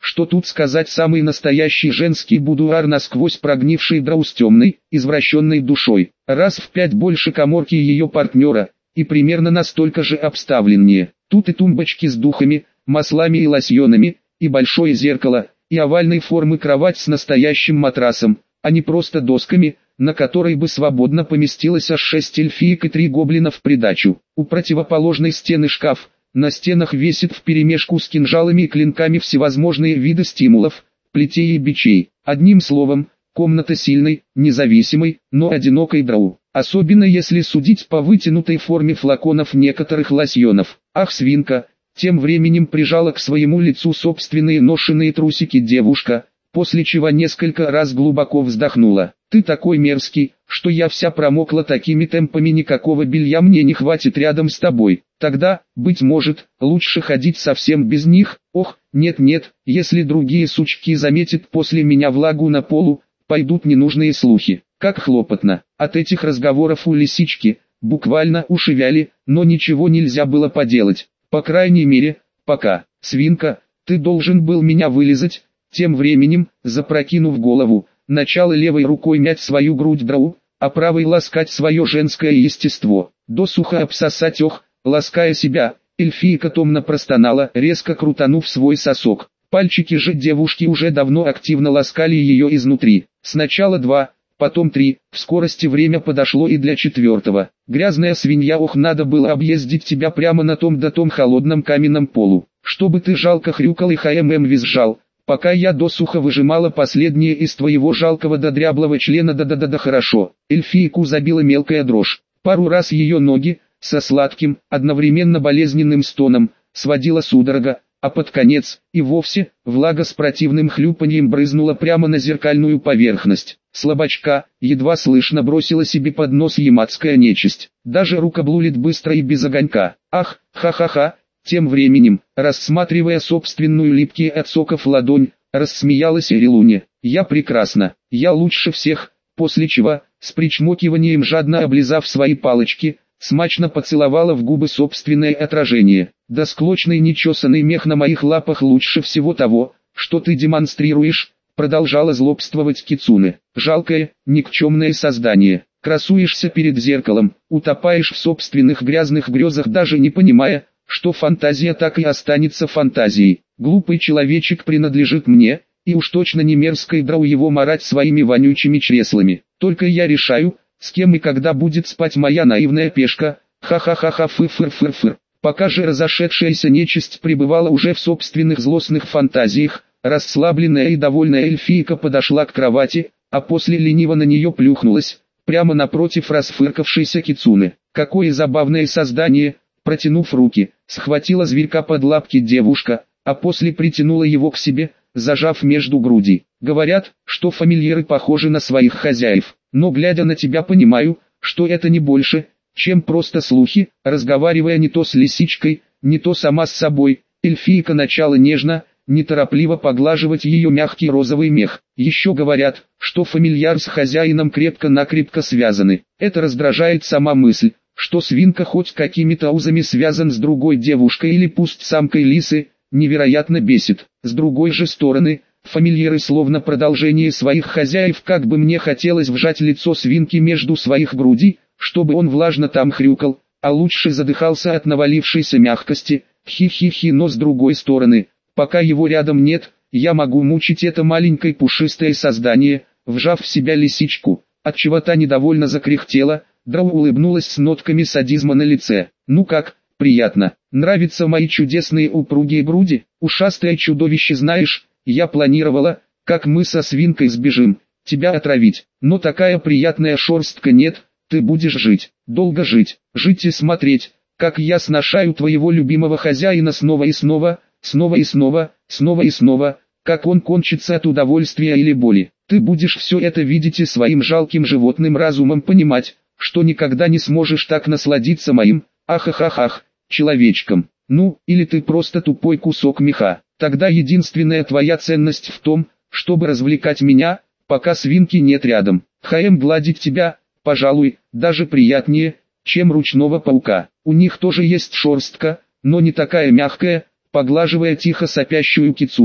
A: Что тут сказать, самый настоящий женский будуар, насквозь прогнивший драу с темной, извращенной душой. Раз в 5 больше каморки ее партнера, и примерно настолько же обставленнее. Тут и тумбочки с духами, маслами и лосьонами, и большое зеркало, и овальной формы кровать с настоящим матрасом, а не просто досками, на которой бы свободно поместилось аж 6 эльфиек и 3 гоблина в придачу. У противоположной стены шкаф, на стенах висит вперемешку с кинжалами и клинками всевозможные виды стимулов, плетей и бичей. Одним словом, комната сильной, независимой, но одинокой драу. Особенно если судить по вытянутой форме флаконов некоторых лосьонов. Ах, свинка! Тем временем прижала к своему лицу собственные ношеные трусики девушка, после чего несколько раз глубоко вздохнула. «Ты такой мерзкий, что я вся промокла, такими темпами никакого белья мне не хватит рядом с тобой. Тогда, быть может, лучше ходить совсем без них. Ох, нет-нет, если другие сучки заметят после меня влагу на полу, пойдут ненужные слухи. Как хлопотно». От этих разговоров у лисички буквально уши вяли, но ничего нельзя было поделать. По крайней мере, пока. «Свинка, ты должен был меня вылизать». Тем временем, запрокинув голову, начала левой рукой мять свою грудь драу, а правой ласкать свое женское естество. Досуха обсосать, лаская себя, эльфийка томно простонала, резко крутанув свой сосок. Пальчики же девушки уже давно активно ласкали ее изнутри. Сначала 2, потом 3, в скорости время подошло и для 4-го. «Грязная свинья, надо было объездить тебя прямо на том да том холодном каменном полу, чтобы ты жалко хрюкал и визжал, пока я досуха выжимала последнее из твоего жалкого да дряблого члена, да хорошо». Эльфийку забила мелкая дрожь. Пару раз ее ноги, со сладким, одновременно болезненным стоном, сводила судорога, а под конец, и вовсе, влага с противным хлюпаньем брызнула прямо на зеркальную поверхность. «Слабачка», едва слышно бросила себе под нос ямадская нечисть. «Даже рукоблудит быстро и без огонька». «Ах, ха-ха-ха». Тем временем, рассматривая собственную липкие от соков ладонь, рассмеялась Эрилуня. «Я прекрасна, я лучше всех», после чего, с причмокиванием жадно облизав свои палочки, смачно поцеловала в губы собственное отражение. «Да склочный нечесанный мех на моих лапах лучше всего того, что ты демонстрируешь», продолжала злобствовать Кицуне. «Жалкое, никчемное создание. Красуешься перед зеркалом, утопаешь в собственных грязных грезах, даже не понимая, что фантазия так и останется фантазией. Глупый человечек принадлежит мне, и уж точно не мерзкой драу его марать своими вонючими чреслами. Только я решаю, с кем и когда будет спать моя наивная пешка. Ха-ха-ха-ха, фыр-фыр-фыр-фыр». Пока же разошедшаяся нечисть пребывала уже в собственных злостных фантазиях, расслабленная и довольная эльфийка подошла к кровати, а после лениво на нее плюхнулась, прямо напротив расфыркавшейся Кицуны. «Какое забавное создание!» Протянув руки, схватила зверька под лапки девушка, а после притянула его к себе, зажав между груди. «Говорят, что фамильяры похожи на своих хозяев, но глядя на тебя понимаю, что это не больше, чем просто слухи». Разговаривая не то с лисичкой, не то сама с собой, эльфийка начала нежно, неторопливо поглаживать ее мягкий розовый мех. «Еще говорят, что фамильяр с хозяином крепко-накрепко связаны. Это раздражает сама мысль, что свинка хоть какими-то узами связан с другой девушкой или пусть самкой лисы, невероятно бесит. С другой же стороны, фамильяры словно продолжение своих хозяев, как бы мне хотелось вжать лицо свинки между своих грудей, чтобы он влажно там хрюкал, а лучше задыхался от навалившейся мягкости. Хи-хи-хи, но с другой стороны, пока его рядом нет, я могу мучить это маленькое пушистое создание, вжав в себя лисичку, отчего та недовольно закряхтела. Драу улыбнулась с нотками садизма на лице. «Ну как, приятно? Нравятся мои чудесные упругие груди? Ушастое чудовище, знаешь, я планировала, как мы со свинкой сбежим, тебя отравить. Но такая приятная шерстка, нет, ты будешь жить, долго жить и смотреть, как я сношаю твоего любимого хозяина снова и снова, снова и снова, снова и снова, как он кончится от удовольствия или боли. Ты будешь все это видеть и своим жалким животным разумом понимать, что никогда не сможешь так насладиться моим, ахахахах, человечком. Ну, или ты просто тупой кусок меха. Тогда единственная твоя ценность в том, чтобы развлекать меня, пока свинки нет рядом. Гладить тебя, пожалуй, даже приятнее, чем ручного паука. У них тоже есть шерстка, но не такая мягкая». Поглаживая тихо сопящую Кицуне,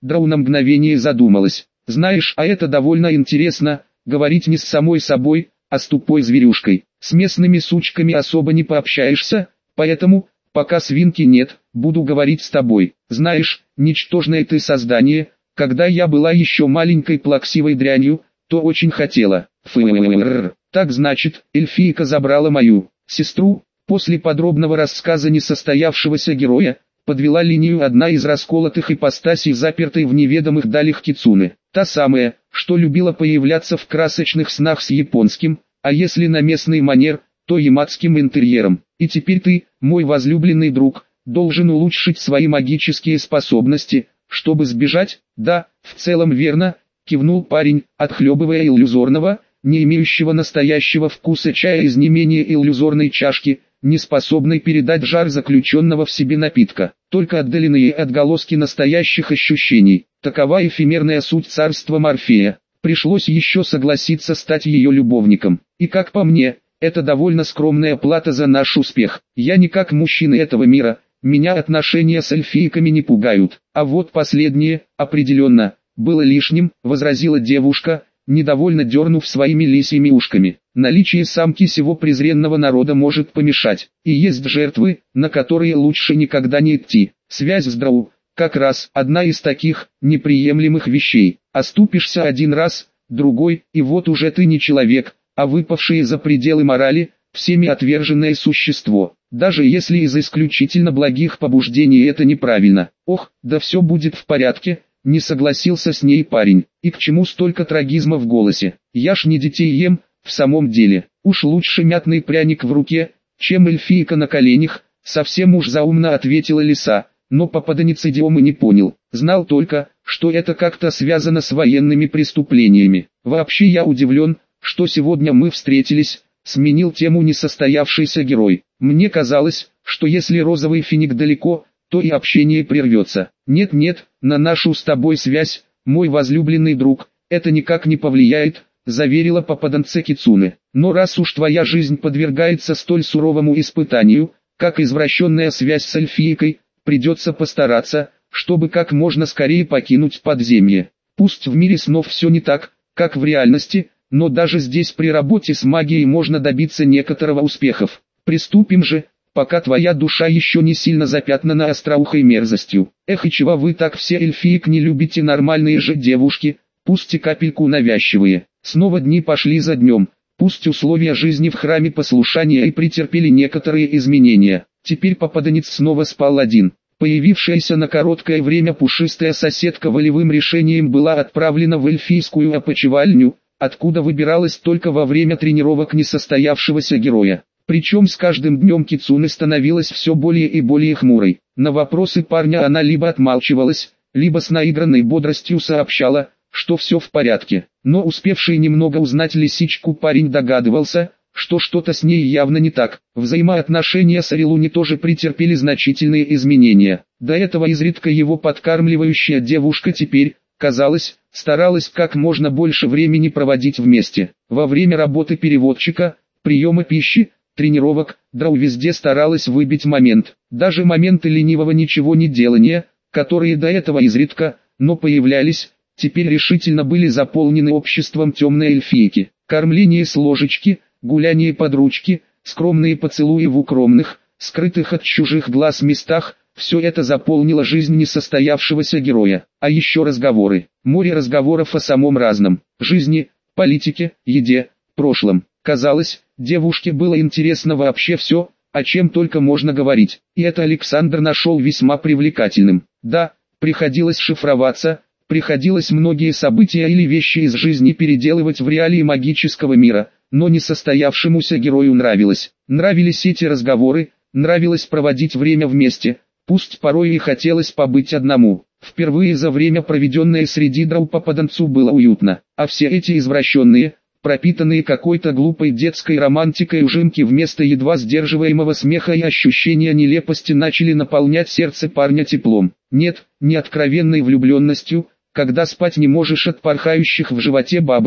A: Драу на мгновение задумалась. Знаешь, а это довольно интересно, говорить не с самой собой, а с тупой зверюшкой. С местными сучками особо не пообщаешься, поэтому, пока свинки нет, буду говорить с тобой. Знаешь, ничтожное ты создание, когда я была еще маленькой плаксивой дрянью, то очень хотела. Фырррррр. Так значит, эльфийка забрала мою сестру. После подробного рассказа несостоявшегося героя, подвела линию одна из расколотых ипостасей, запертой в неведомых далях Кицуне. Та самая, что любила появляться в красочных снах с японским, а если на местный манер, то яматским интерьером. И теперь ты, мой возлюбленный друг, должен улучшить свои магические способности, чтобы сбежать. Да, в целом верно, кивнул парень, отхлебывая иллюзорного, не имеющего настоящего вкуса чая из не менее иллюзорной чашки, не способной передать жар заключенного в себе напитка, только отдаленные отголоски настоящих ощущений. Такова эфемерная суть царства Морфея. Пришлось еще согласиться стать ее любовником. И как по мне, это довольно скромная плата за наш успех. Я не как мужчина этого мира, меня отношения с эльфийками не пугают. А вот последнее, определенно, было лишним, возразила девушка, недовольно дернув своими лисьими ушками. Наличие самки сего презренного народа может помешать, и есть жертвы, на которые лучше никогда не идти. Связь с Драу, как раз одна из таких неприемлемых вещей. Оступишься один раз, другой, и вот уже ты не человек, а выпавшее за пределы морали, всеми отверженное существо. Даже если из исключительно благих побуждений это неправильно. Ох, да все будет в порядке. Не согласился с ней парень. И к чему столько трагизма в голосе? Я ж не детей ем, в самом деле. Уж лучше мятный пряник в руке, чем эльфийка на коленях, совсем уж заумно ответила лиса. Но попаданец идиомы не понял. Знал только, что это как-то связано с военными преступлениями. Вообще я удивлен, что сегодня мы встретились, сменил тему несостоявшийся герой. Мне казалось, что если розовый финик далеко, то и общение прервется. Нет-нет, на нашу с тобой связь, мой возлюбленный друг, это никак не повлияет, заверила попаданца Кицуне. Но раз уж твоя жизнь подвергается столь суровому испытанию, как извращенная связь с эльфийкой, придется постараться, чтобы как можно скорее покинуть подземье. Пусть в мире снов все не так, как в реальности, но даже здесь при работе с магией можно добиться некоторого успехов. Приступим же, пока твоя душа еще не сильно запятнана остроухой мерзостью. Эх, и чего вы так все эльфиек не любите, нормальные же девушки, пусть и капельку навязчивые. Снова дни пошли за днем, пусть условия жизни в храме послушания и претерпели некоторые изменения. Теперь попаданец снова спал один. Появившаяся на короткое время пушистая соседка волевым решением была отправлена в эльфийскую опочивальню, откуда выбиралась только во время тренировок несостоявшегося героя. Причем с каждым днем Кицуне становилась все более и более хмурой. На вопросы парня она либо отмалчивалась, либо с наигранной бодростью сообщала, что все в порядке. Но успевший немного узнать лисичку парень догадывался, что что-то с ней явно не так. Взаимоотношения с Арилуни тоже претерпели значительные изменения. До этого изредка его подкармливающая девушка теперь, казалось, старалась как можно больше времени проводить вместе. Во время работы переводчика, приема пищи, тренировок, Драу везде старалась выбить момент. Даже моменты ленивого ничего не делания, которые до этого изредка, но появлялись, теперь решительно были заполнены обществом темной эльфийки. Кормление с ложечки, гуляние под ручки, скромные поцелуи в укромных, скрытых от чужих глаз местах, все это заполнило жизнь несостоявшегося героя. А еще разговоры. Море разговоров о самом разном. Жизни, политике, еде, прошлом. Казалось, девушке было интересно вообще все, о чем только можно говорить. И это Александр нашел весьма привлекательным. Да, приходилось шифроваться, приходилось многие события или вещи из жизни переделывать в реалии магического мира, но несостоявшемуся герою нравилось. Нравились эти разговоры, нравилось проводить время вместе, пусть порой и хотелось побыть одному. Впервые за время, проведенное среди Драу, попаданцу было уютно, а все эти извращенные, пропитанные какой-то глупой детской романтикой ужимки вместо едва сдерживаемого смеха и ощущения нелепости начали наполнять сердце парня теплом. Нет, не откровенной влюбленностью, когда спать не можешь от порхающих в животе бабочек,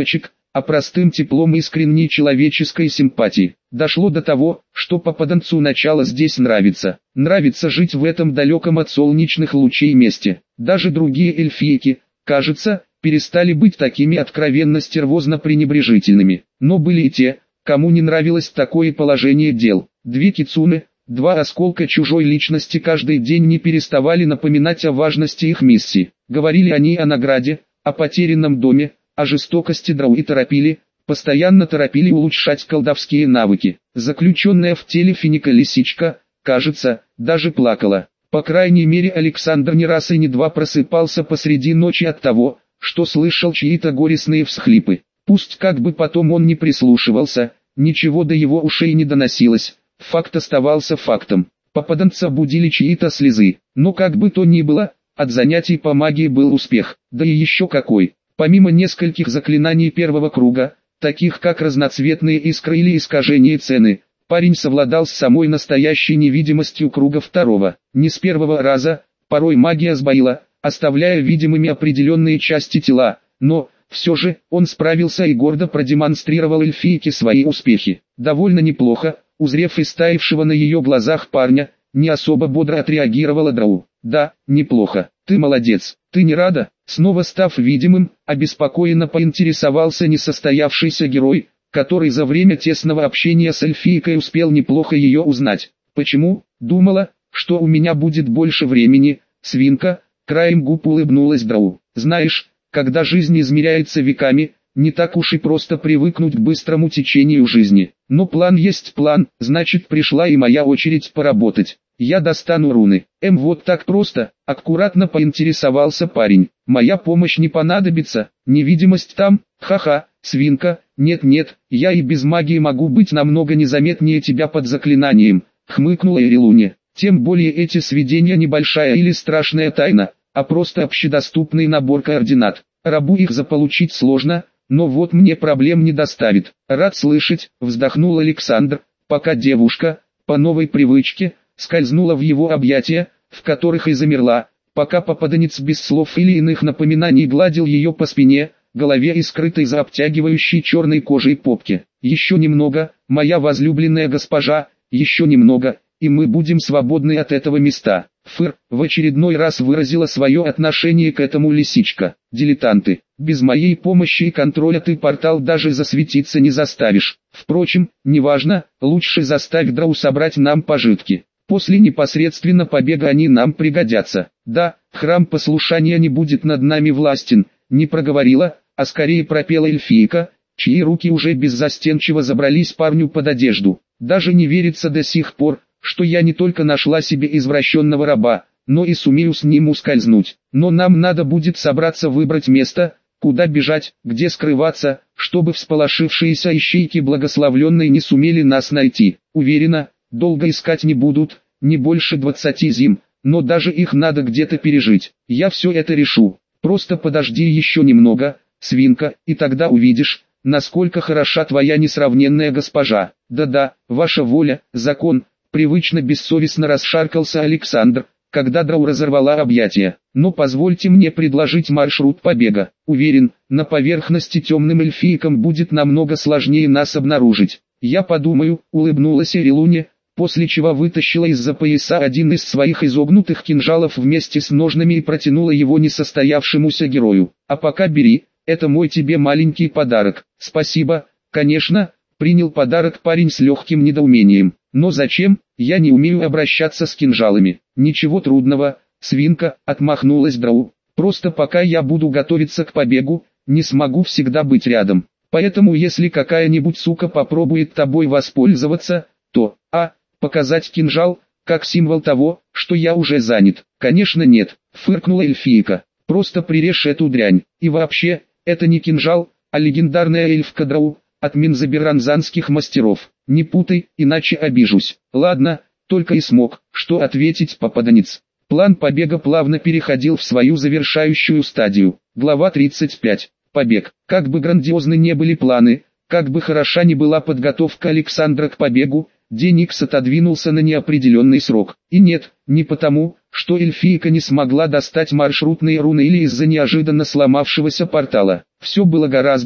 A: а простым теплом искренней человеческой симпатии. Дошло до того, что попаданцу начало здесь нравиться. Нравится жить в этом далеком от солнечных лучей месте. Даже другие эльфийки, кажется, перестали быть такими откровенно стервозно-пренебрежительными. Но были и те, кому не нравилось такое положение дел. Две кицуне, два осколка чужой личности каждый день не переставали напоминать о важности их миссии. Говорили они о награде, о потерянном доме, о жестокости драу и постоянно торопили улучшать колдовские навыки. Заключенная в теле финика лисичка, кажется, даже плакала. По крайней мере Александр не раз и не два просыпался посреди ночи от того, что слышал чьи-то горестные всхлипы. Пусть как бы потом он не прислушивался, ничего до его ушей не доносилось, факт оставался фактом. Попаданца будили чьи-то слезы, но как бы то ни было, от занятий по магии был успех, да и еще какой. Помимо нескольких заклинаний первого круга, таких как разноцветные искры или искажение цены, парень совладал с самой настоящей невидимостью круга второго. Не с первого раза, порой магия сбоила, оставляя видимыми определенные части тела, но, все же, он справился и гордо продемонстрировал эльфийке свои успехи. Довольно неплохо, узрев истаившего на ее глазах парня, не особо бодро отреагировала драу. «Да, неплохо, ты молодец, ты не рада?» Снова став видимым, обеспокоенно поинтересовался несостоявшийся герой, который за время тесного общения с эльфийкой успел неплохо ее узнать. «Почему? Думала, что у меня будет больше времени, свинка», краем губ улыбнулась драу. «Знаешь, когда жизнь измеряется веками, не так уж и просто привыкнуть к быстрому течению жизни. Но план есть план, значит пришла и моя очередь поработать. Я достану руны». Вот так просто, аккуратно поинтересовался парень. «Моя помощь не понадобится, невидимость там, ха-ха, свинка, нет-нет, я и без магии могу быть намного незаметнее тебя под заклинанием», хмыкнула Ирилуня. «Тем более эти сведения небольшая или страшная тайна, а просто общедоступный набор координат. Рабу их заполучить сложно, но вот мне проблем не доставит». «Рад слышать», вздохнул Александр, пока девушка, по новой привычке, скользнула в его объятия, в которых и замерла, пока попаданец без слов или иных напоминаний гладил ее по спине, голове и скрытой за обтягивающей черной кожей попке. «Еще немного, моя возлюбленная госпожа, еще немного, и мы будем свободны от этого места». Фыр в очередной раз выразила свое отношение к этому лисичка. «Дилетанты, без моей помощи и контроля ты портал даже засветиться не заставишь. Впрочем, неважно, лучше заставь драу собрать нам пожитки. После непосредственно побега они нам пригодятся. Да, храм послушания не будет над нами властен», не проговорила, а скорее пропела эльфийка, чьи руки уже беззастенчиво забрались парню под одежду. «Даже не верится до сих пор, что я не только нашла себе извращенного раба, но и сумею с ним ускользнуть. Но нам надо будет собраться, выбрать место, куда бежать, где скрываться, чтобы всполошившиеся ищейки благословленные не сумели нас найти. Уверена, долго искать не будут, не больше 20 зим, но даже их надо где-то пережить. Я все это решу. Просто подожди еще немного, свинка, и тогда увидишь, насколько хороша твоя несравненная госпожа». «Да-да, ваша воля, закон», привычно бессовестно расшаркался Александр, когда драу разорвала объятия. «Но позвольте мне предложить маршрут побега. Уверен, на поверхности темным эльфийкам будет намного сложнее нас обнаружить». «Я подумаю», улыбнулась Ирилуня, после чего вытащила из-за пояса один из своих изогнутых кинжалов вместе с ножнами и протянула его несостоявшемуся герою. «А пока бери, это мой тебе маленький подарок». «Спасибо, конечно», принял подарок парень с легким недоумением. «Но зачем? Я не умею обращаться с кинжалами». «Ничего трудного, свинка», отмахнулась драу. «Просто пока я буду готовиться к побегу, не смогу всегда быть рядом. Поэтому если какая-нибудь сука попробует тобой воспользоваться, то, показать кинжал, как символ того, что я уже занят». «Конечно нет», фыркнула эльфийка. «Просто прирежь эту дрянь. И вообще, это не кинжал, а легендарная эльфка драу, от минзаберанзанских мастеров. Не путай, иначе обижусь». «Ладно», только и смог, что ответить попаданец. План побега плавно переходил в свою завершающую стадию. Глава 35. Побег. Как бы грандиозны не были планы, как бы хороша ни была подготовка Александра к побегу, день Икс отодвинулся на неопределенный срок. И нет, не потому, что эльфийка не смогла достать маршрутные руны или из-за неожиданно сломавшегося портала. Все было гораздо,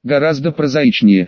A: гораздо прозаичнее.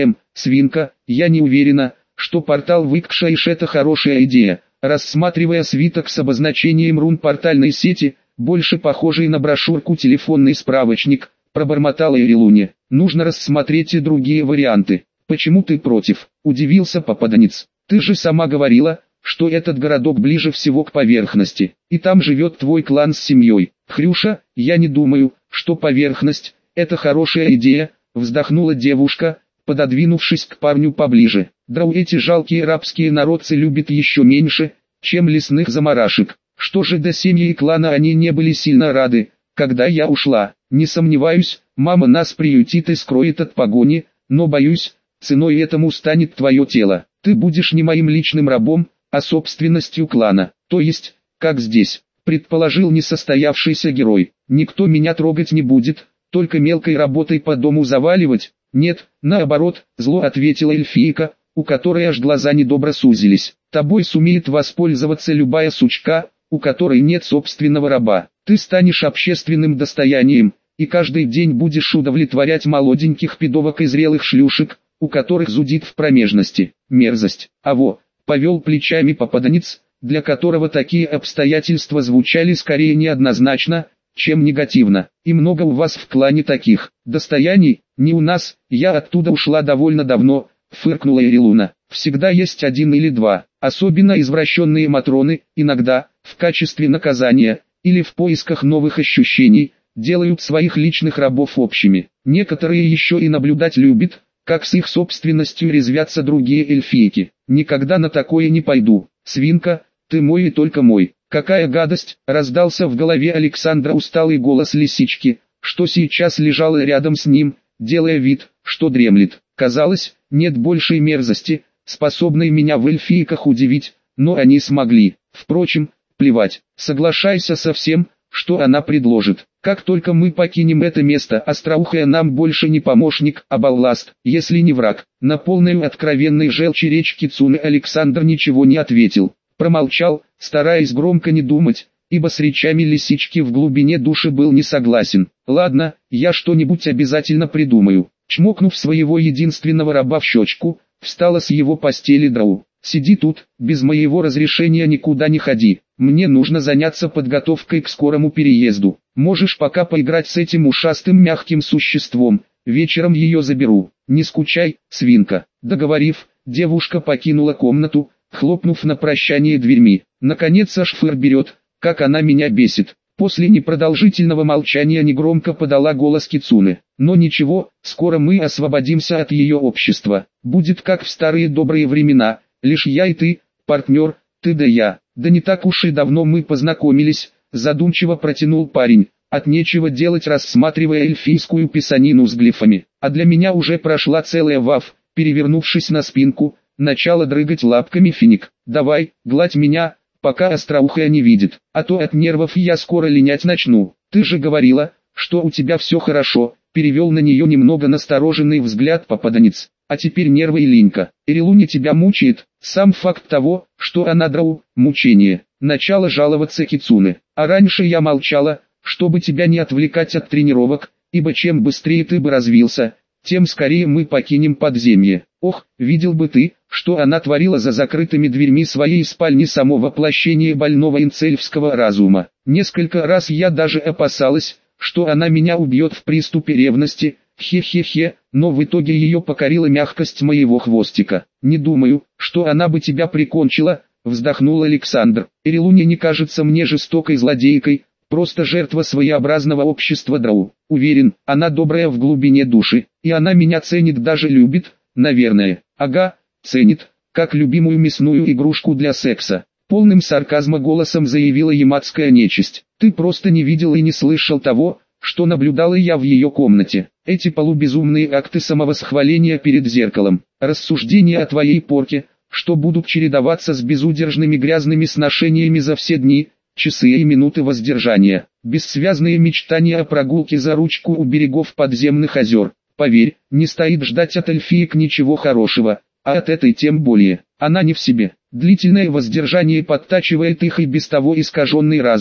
A: Свинка, я не уверена, что портал Выкшаиш это хорошая идея. Рассматривая свиток с обозначением рун портальной сети, больше похожий на брошюрку телефонный справочник, пробормотала Ирилуня. Нужно рассмотреть и другие варианты. Почему ты против? Удивился попаданец. Ты же сама говорила, что этот городок ближе всего к поверхности, и там живет твой клан с семьей. Хрюша, я не думаю, что поверхность – это хорошая идея, вздохнула девушка, пододвинувшись к парню поближе. Драу эти жалкие рабские народцы любят еще меньше, чем лесных заморашек. Что же до семьи и клана, они не были сильно рады, когда я ушла. Не сомневаюсь, мама нас приютит и скроет от погони, но боюсь, ценой этому станет твое тело. Ты будешь не моим личным рабом, а собственностью клана. То есть, как здесь, предположил несостоявшийся герой. Никто меня трогать не будет, только мелкой работой по дому заваливать. Нет, наоборот, зло ответила эльфийка, у которой аж глаза недобро сузились. Тобой сумеет воспользоваться любая сучка, у которой нет собственного раба. Ты станешь общественным достоянием, и каждый день будешь удовлетворять молоденьких пидовок и зрелых шлюшек, у которых зудит в промежности. Мерзость. Повел плечами попаданец, для которого такие обстоятельства звучали скорее неоднозначно, чем негативно. И много у вас в клане таких достояний? Не у нас, я оттуда ушла довольно давно, фыркнула Ирилуна. Всегда есть один или два, особенно извращенные матроны, иногда, в качестве наказания, или в поисках новых ощущений, делают своих личных рабов общими. Некоторые еще и наблюдать любят, как с их собственностью резвятся другие эльфийки. Никогда на такое не пойду. Свинка, ты мой и только мой. Какая гадость, раздался в голове Александра усталый голос лисички, что сейчас лежала рядом с ним, делая вид, что дремлет. Казалось, нет большей мерзости, способной меня в эльфийках удивить, но они смогли. Впрочем, плевать, соглашайся со всем, что она предложит. Как только мы покинем это место, остроухая нам больше не помощник, а балласт, если не враг. На полную откровенной желчи речь Кицуне Александр ничего не ответил. Промолчал, стараясь громко не думать, ибо с речами лисички в глубине души был не согласен. Ладно, я что-нибудь обязательно придумаю. Чмокнув своего единственного раба в щечку, встала с его постели Драу. Сиди тут, без моего разрешения никуда не ходи. Мне нужно заняться подготовкой к скорому переезду. Можешь пока поиграть с этим ушастым мягким существом, вечером ее заберу. Не скучай, свинка. Договорив, девушка покинула комнату, хлопнув на прощание дверьми. Наконец Ашфыр берет, как она меня бесит. После непродолжительного молчания негромко подала голос Кицуне. Но ничего, скоро мы освободимся от ее общества. Будет как в старые добрые времена, лишь я и ты, партнер, ты да я. Да не так уж и давно мы познакомились, задумчиво протянул парень, от нечего делать рассматривая эльфийскую писанину с глифами. А для меня уже прошла целая вав, перевернувшись на спинку, начала дрыгать лапками финик. Давай, гладь меня, пока остроухая не видит, а то от нервов я скоро линять начну. Ты же говорила, что у тебя все хорошо, перевел на нее немного настороженный взгляд попаданец. А теперь нервы и линька. Ирилуня тебя мучает, сам факт того, что она Драу, мучение. Начало жаловаться Кицуне. А раньше я молчала, чтобы тебя не отвлекать от тренировок, ибо чем быстрее ты бы развился, тем скорее мы покинем подземье. Ох, видел бы ты, что она творила за закрытыми дверьми своей спальни, само воплощение больного инцельского разума. Несколько раз я даже опасалась, что она меня убьет в приступе ревности, хе-хе-хе, но в итоге ее покорила мягкость моего хвостика. Не думаю, что она бы тебя прикончила, вздохнул Александр. Ирилуня не кажется мне жестокой злодейкой, просто жертва своеобразного общества Драу. Уверен, она добрая в глубине души, и она меня ценит, даже любит, наверное. Ага, ценит, как любимую мясную игрушку для секса. Полным сарказма голосом заявила ямадская нечисть. Ты просто не видел и не слышал того, что наблюдала я в ее комнате. Эти полубезумные акты самовосхваления перед зеркалом, рассуждения о твоей порке, что будут чередоваться с безудержными грязными сношениями за все дни, часы и минуты воздержания, бессвязные мечтания о прогулке за ручку у берегов подземных озер. Поверь, не стоит ждать от эльфиек ничего хорошего, а от этой тем более. Она не в себе. Длительное воздержание подтачивает их и без того искаженный разум,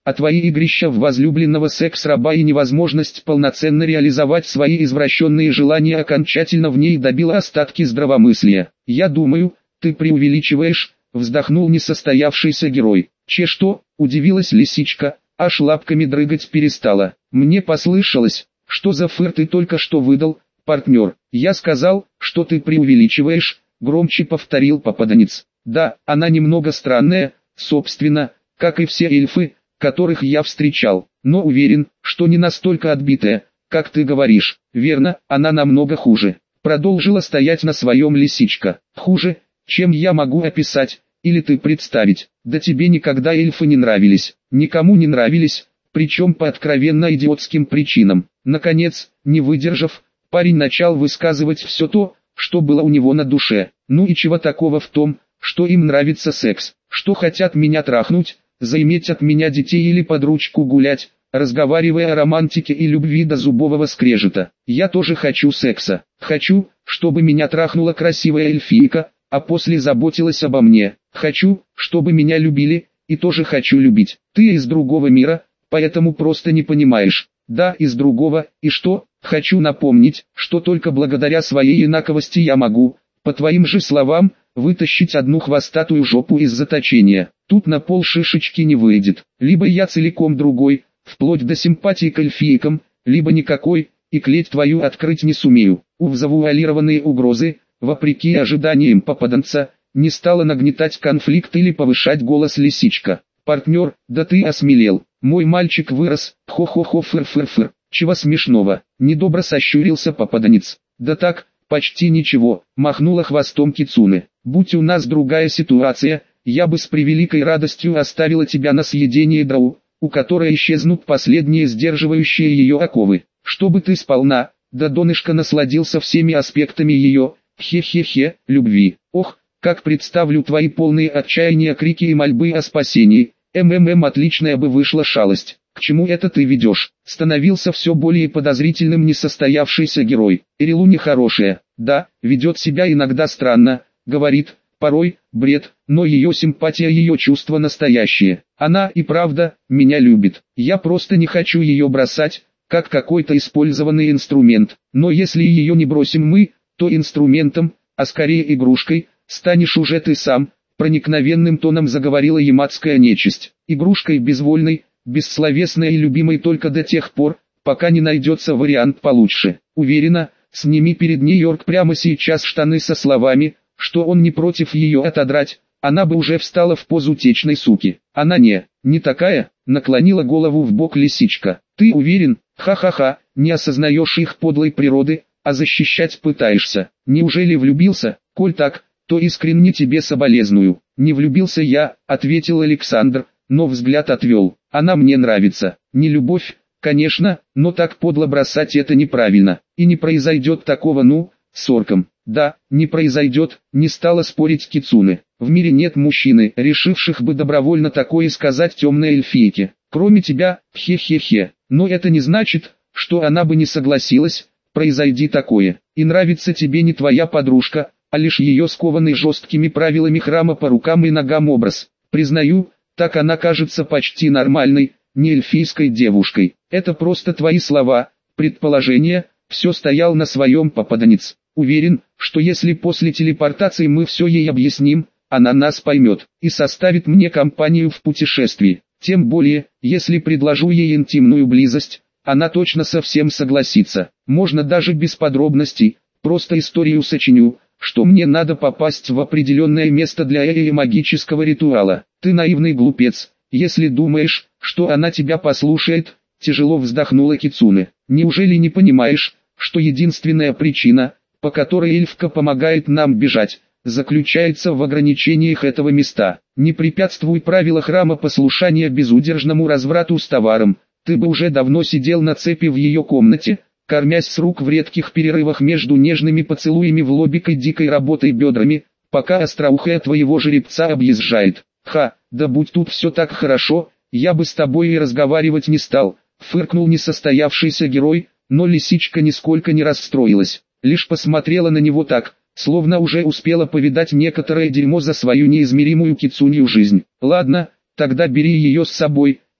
A: а твои игрища в возлюбленного секс-раба и невозможность полноценно реализовать свои извращенные желания окончательно в ней добила остатки здравомыслия. «Я думаю, ты преувеличиваешь», — вздохнул несостоявшийся герой. «Че что?» — удивилась лисичка, аж лапками дрыгать перестала. «Мне послышалось, что за фыр ты только что выдал, партнер?» «Я сказал, что ты преувеличиваешь», — громче повторил попаданец. «Да, она немного странная, собственно, как и все эльфы, которых я встречал, но уверен, что не настолько отбитая, как ты говоришь. Верно, она намного хуже». Продолжила стоять на своем лисичка. «Хуже, чем я могу описать, или ты представить. Да тебе никогда эльфы не нравились, никому не нравились, причем по откровенно идиотским причинам». Наконец, не выдержав, парень начал высказывать все то, что было у него на душе. «Ну и чего такого в том, что им нравится секс, что хотят меня трахнуть, заиметь от меня детей или под ручку гулять, разговаривая о романтике и любви до зубового скрежета. Я тоже хочу секса. Хочу, чтобы меня трахнула красивая эльфийка, а после заботилась обо мне. Хочу, чтобы меня любили, и тоже хочу любить. Ты из другого мира, поэтому просто не понимаешь». «Да, из другого, и что?» «Хочу напомнить, что только благодаря своей инаковости я могу, по твоим же словам, вытащить одну хвостатую жопу из заточения. Тут на пол шишечки не выйдет. Либо я целиком другой, вплоть до симпатии к эльфийкам, либо никакой, и клеть твою открыть не сумею». В завуалированные угрозы, вопреки ожиданиям попаданца, не стала нагнетать конфликт или повышать голос лисичка. «Партнер, да ты осмелел. Мой мальчик вырос, хо-хо-хо фыр-фыр-фыр. Чего смешного?» Недобро сощурился попаданец. «Да так, почти ничего», махнула хвостом кицуне. «Будь у нас другая ситуация, я бы с превеликой радостью оставила тебя на съедение драу, у которой исчезнут последние сдерживающие ее оковы, чтобы ты сполна, до донышка насладился всеми аспектами ее, хе-хе-хе, любви. Ох, как представлю твои полные отчаяния крики и мольбы о спасении. Отличная бы вышла шалость. К чему это ты ведешь?» Становился все более подозрительным несостоявшийся герой. «Ирилу нехорошая, да, ведет себя иногда странно, говорит, порой, бред, но ее симпатия, ее чувства настоящие. Она и правда, меня любит. Я просто не хочу ее бросать, как какой-то использованный инструмент. Но если ее не бросим мы, то инструментом, а скорее игрушкой, станешь уже ты сам», проникновенным тоном заговорила ямадская нечисть. «Игрушкой безвольной, бессловесной и любимой только до тех пор, пока не найдется вариант получше. Уверена, сними перед Нью-Йорк прямо сейчас штаны со словами, что он не против ее отодрать, она бы уже встала в позу течной суки. Она не такая», наклонила голову в бок лисичка. «Ты уверен? Ха-ха-ха, не осознаешь их подлой природы, а защищать пытаешься. Неужели влюбился? Коль так, то искренне тебе соболезную». «Не влюбился я», ответил Александр, но взгляд отвел. «Она мне нравится. Не любовь, конечно, но так подло бросать это неправильно. И не произойдет такого, с орком». «Да, не произойдет», не стала спорить кицуне. «В мире нет мужчины, решивших бы добровольно такое сказать темной эльфийке. Кроме тебя, хе-хе-хе. Но это не значит, что она бы не согласилась, произойди такое. И нравится тебе не твоя подружка, а лишь ее скованный жесткими правилами храма по рукам и ногам образ. Признаю, так она кажется почти нормальной, не эльфийской девушкой. Это просто твои слова, предположения», все стоял на своем попаданец. «Уверен, что если после телепортации мы все ей объясним, она нас поймет и составит мне компанию в путешествии. Тем более, если предложу ей интимную близость, она точно совсем согласится. Можно даже без подробностей, просто историю сочиню, что мне надо попасть в определенное место для магического ритуала. Ты наивный глупец, если думаешь, что она тебя послушает», тяжело вздохнула кицуне. «Неужели не понимаешь, что единственная причина, по которой эльфка помогает нам бежать, заключается в ограничениях этого места? Не препятствуй правила храма послушания безудержному разврату с товаром. Ты бы уже давно сидел на цепи в ее комнате, кормясь с рук в редких перерывах между нежными поцелуями в лобик и дикой работой бедрами, пока остроухая твоего жеребца объезжает. Ха, да будь тут все так хорошо, я бы с тобой и разговаривать не стал», фыркнул несостоявшийся герой, но лисичка нисколько не расстроилась, лишь посмотрела на него так, словно уже успела повидать некоторое дерьмо за свою неизмеримую кицунью жизнь. «Ладно, тогда бери ее с собой»,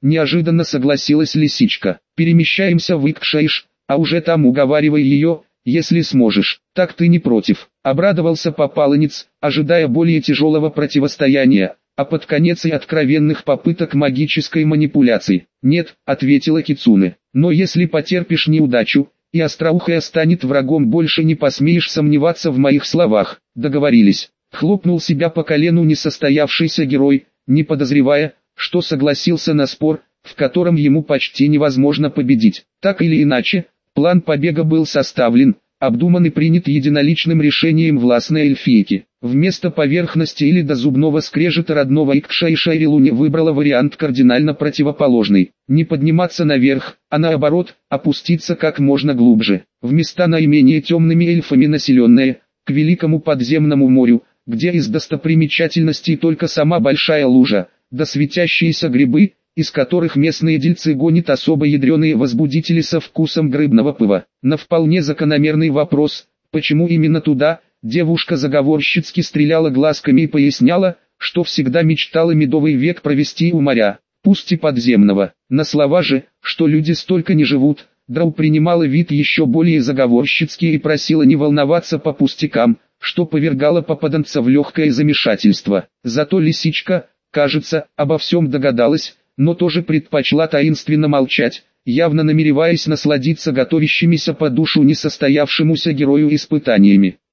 A: неожиданно согласилась лисичка. Перемещаемся в Икшаиш, а уже там уговаривай ее, если сможешь. Так ты не против? Обрадовался Попаланец, ожидая более тяжелого противостояния, а под конец и откровенных попыток магической манипуляции. «Нет», — ответила Кицуне, — «но если потерпишь неудачу, и Остроухая станет врагом, больше не посмеешь сомневаться в моих словах». «Договорились». Хлопнул себя по колену несостоявшийся герой, не подозревая, что согласился на спор, в котором ему почти невозможно победить. Так или иначе, план побега был составлен, обдуман и принят единоличным решением властной эльфийки. Вместо поверхности или до зубного скрежета родного Икшаиша Ирилуня выбрала вариант кардинально противоположный. Не подниматься наверх, а наоборот, опуститься как можно глубже, в места наименее темными эльфами населенные, к великому подземному морю, где из достопримечательностей только сама большая лужа, да светящиеся грибы, из которых местные дельцы гонят особо ядреные возбудители со вкусом грибного пыва. На вполне закономерный вопрос, почему именно туда, девушка заговорщицки стреляла глазками и поясняла, что всегда мечтала медовый век провести у моря, пусть и подземного. На слова же, что люди столько не живут, Драу принимала вид еще более заговорщицкий и просила не волноваться по пустякам, что повергало попаданца в легкое замешательство. Зато лисичка, кажется, обо всем догадалась, но тоже предпочла таинственно молчать, явно намереваясь насладиться готовящимися по душу несостоявшемуся герою испытаниями.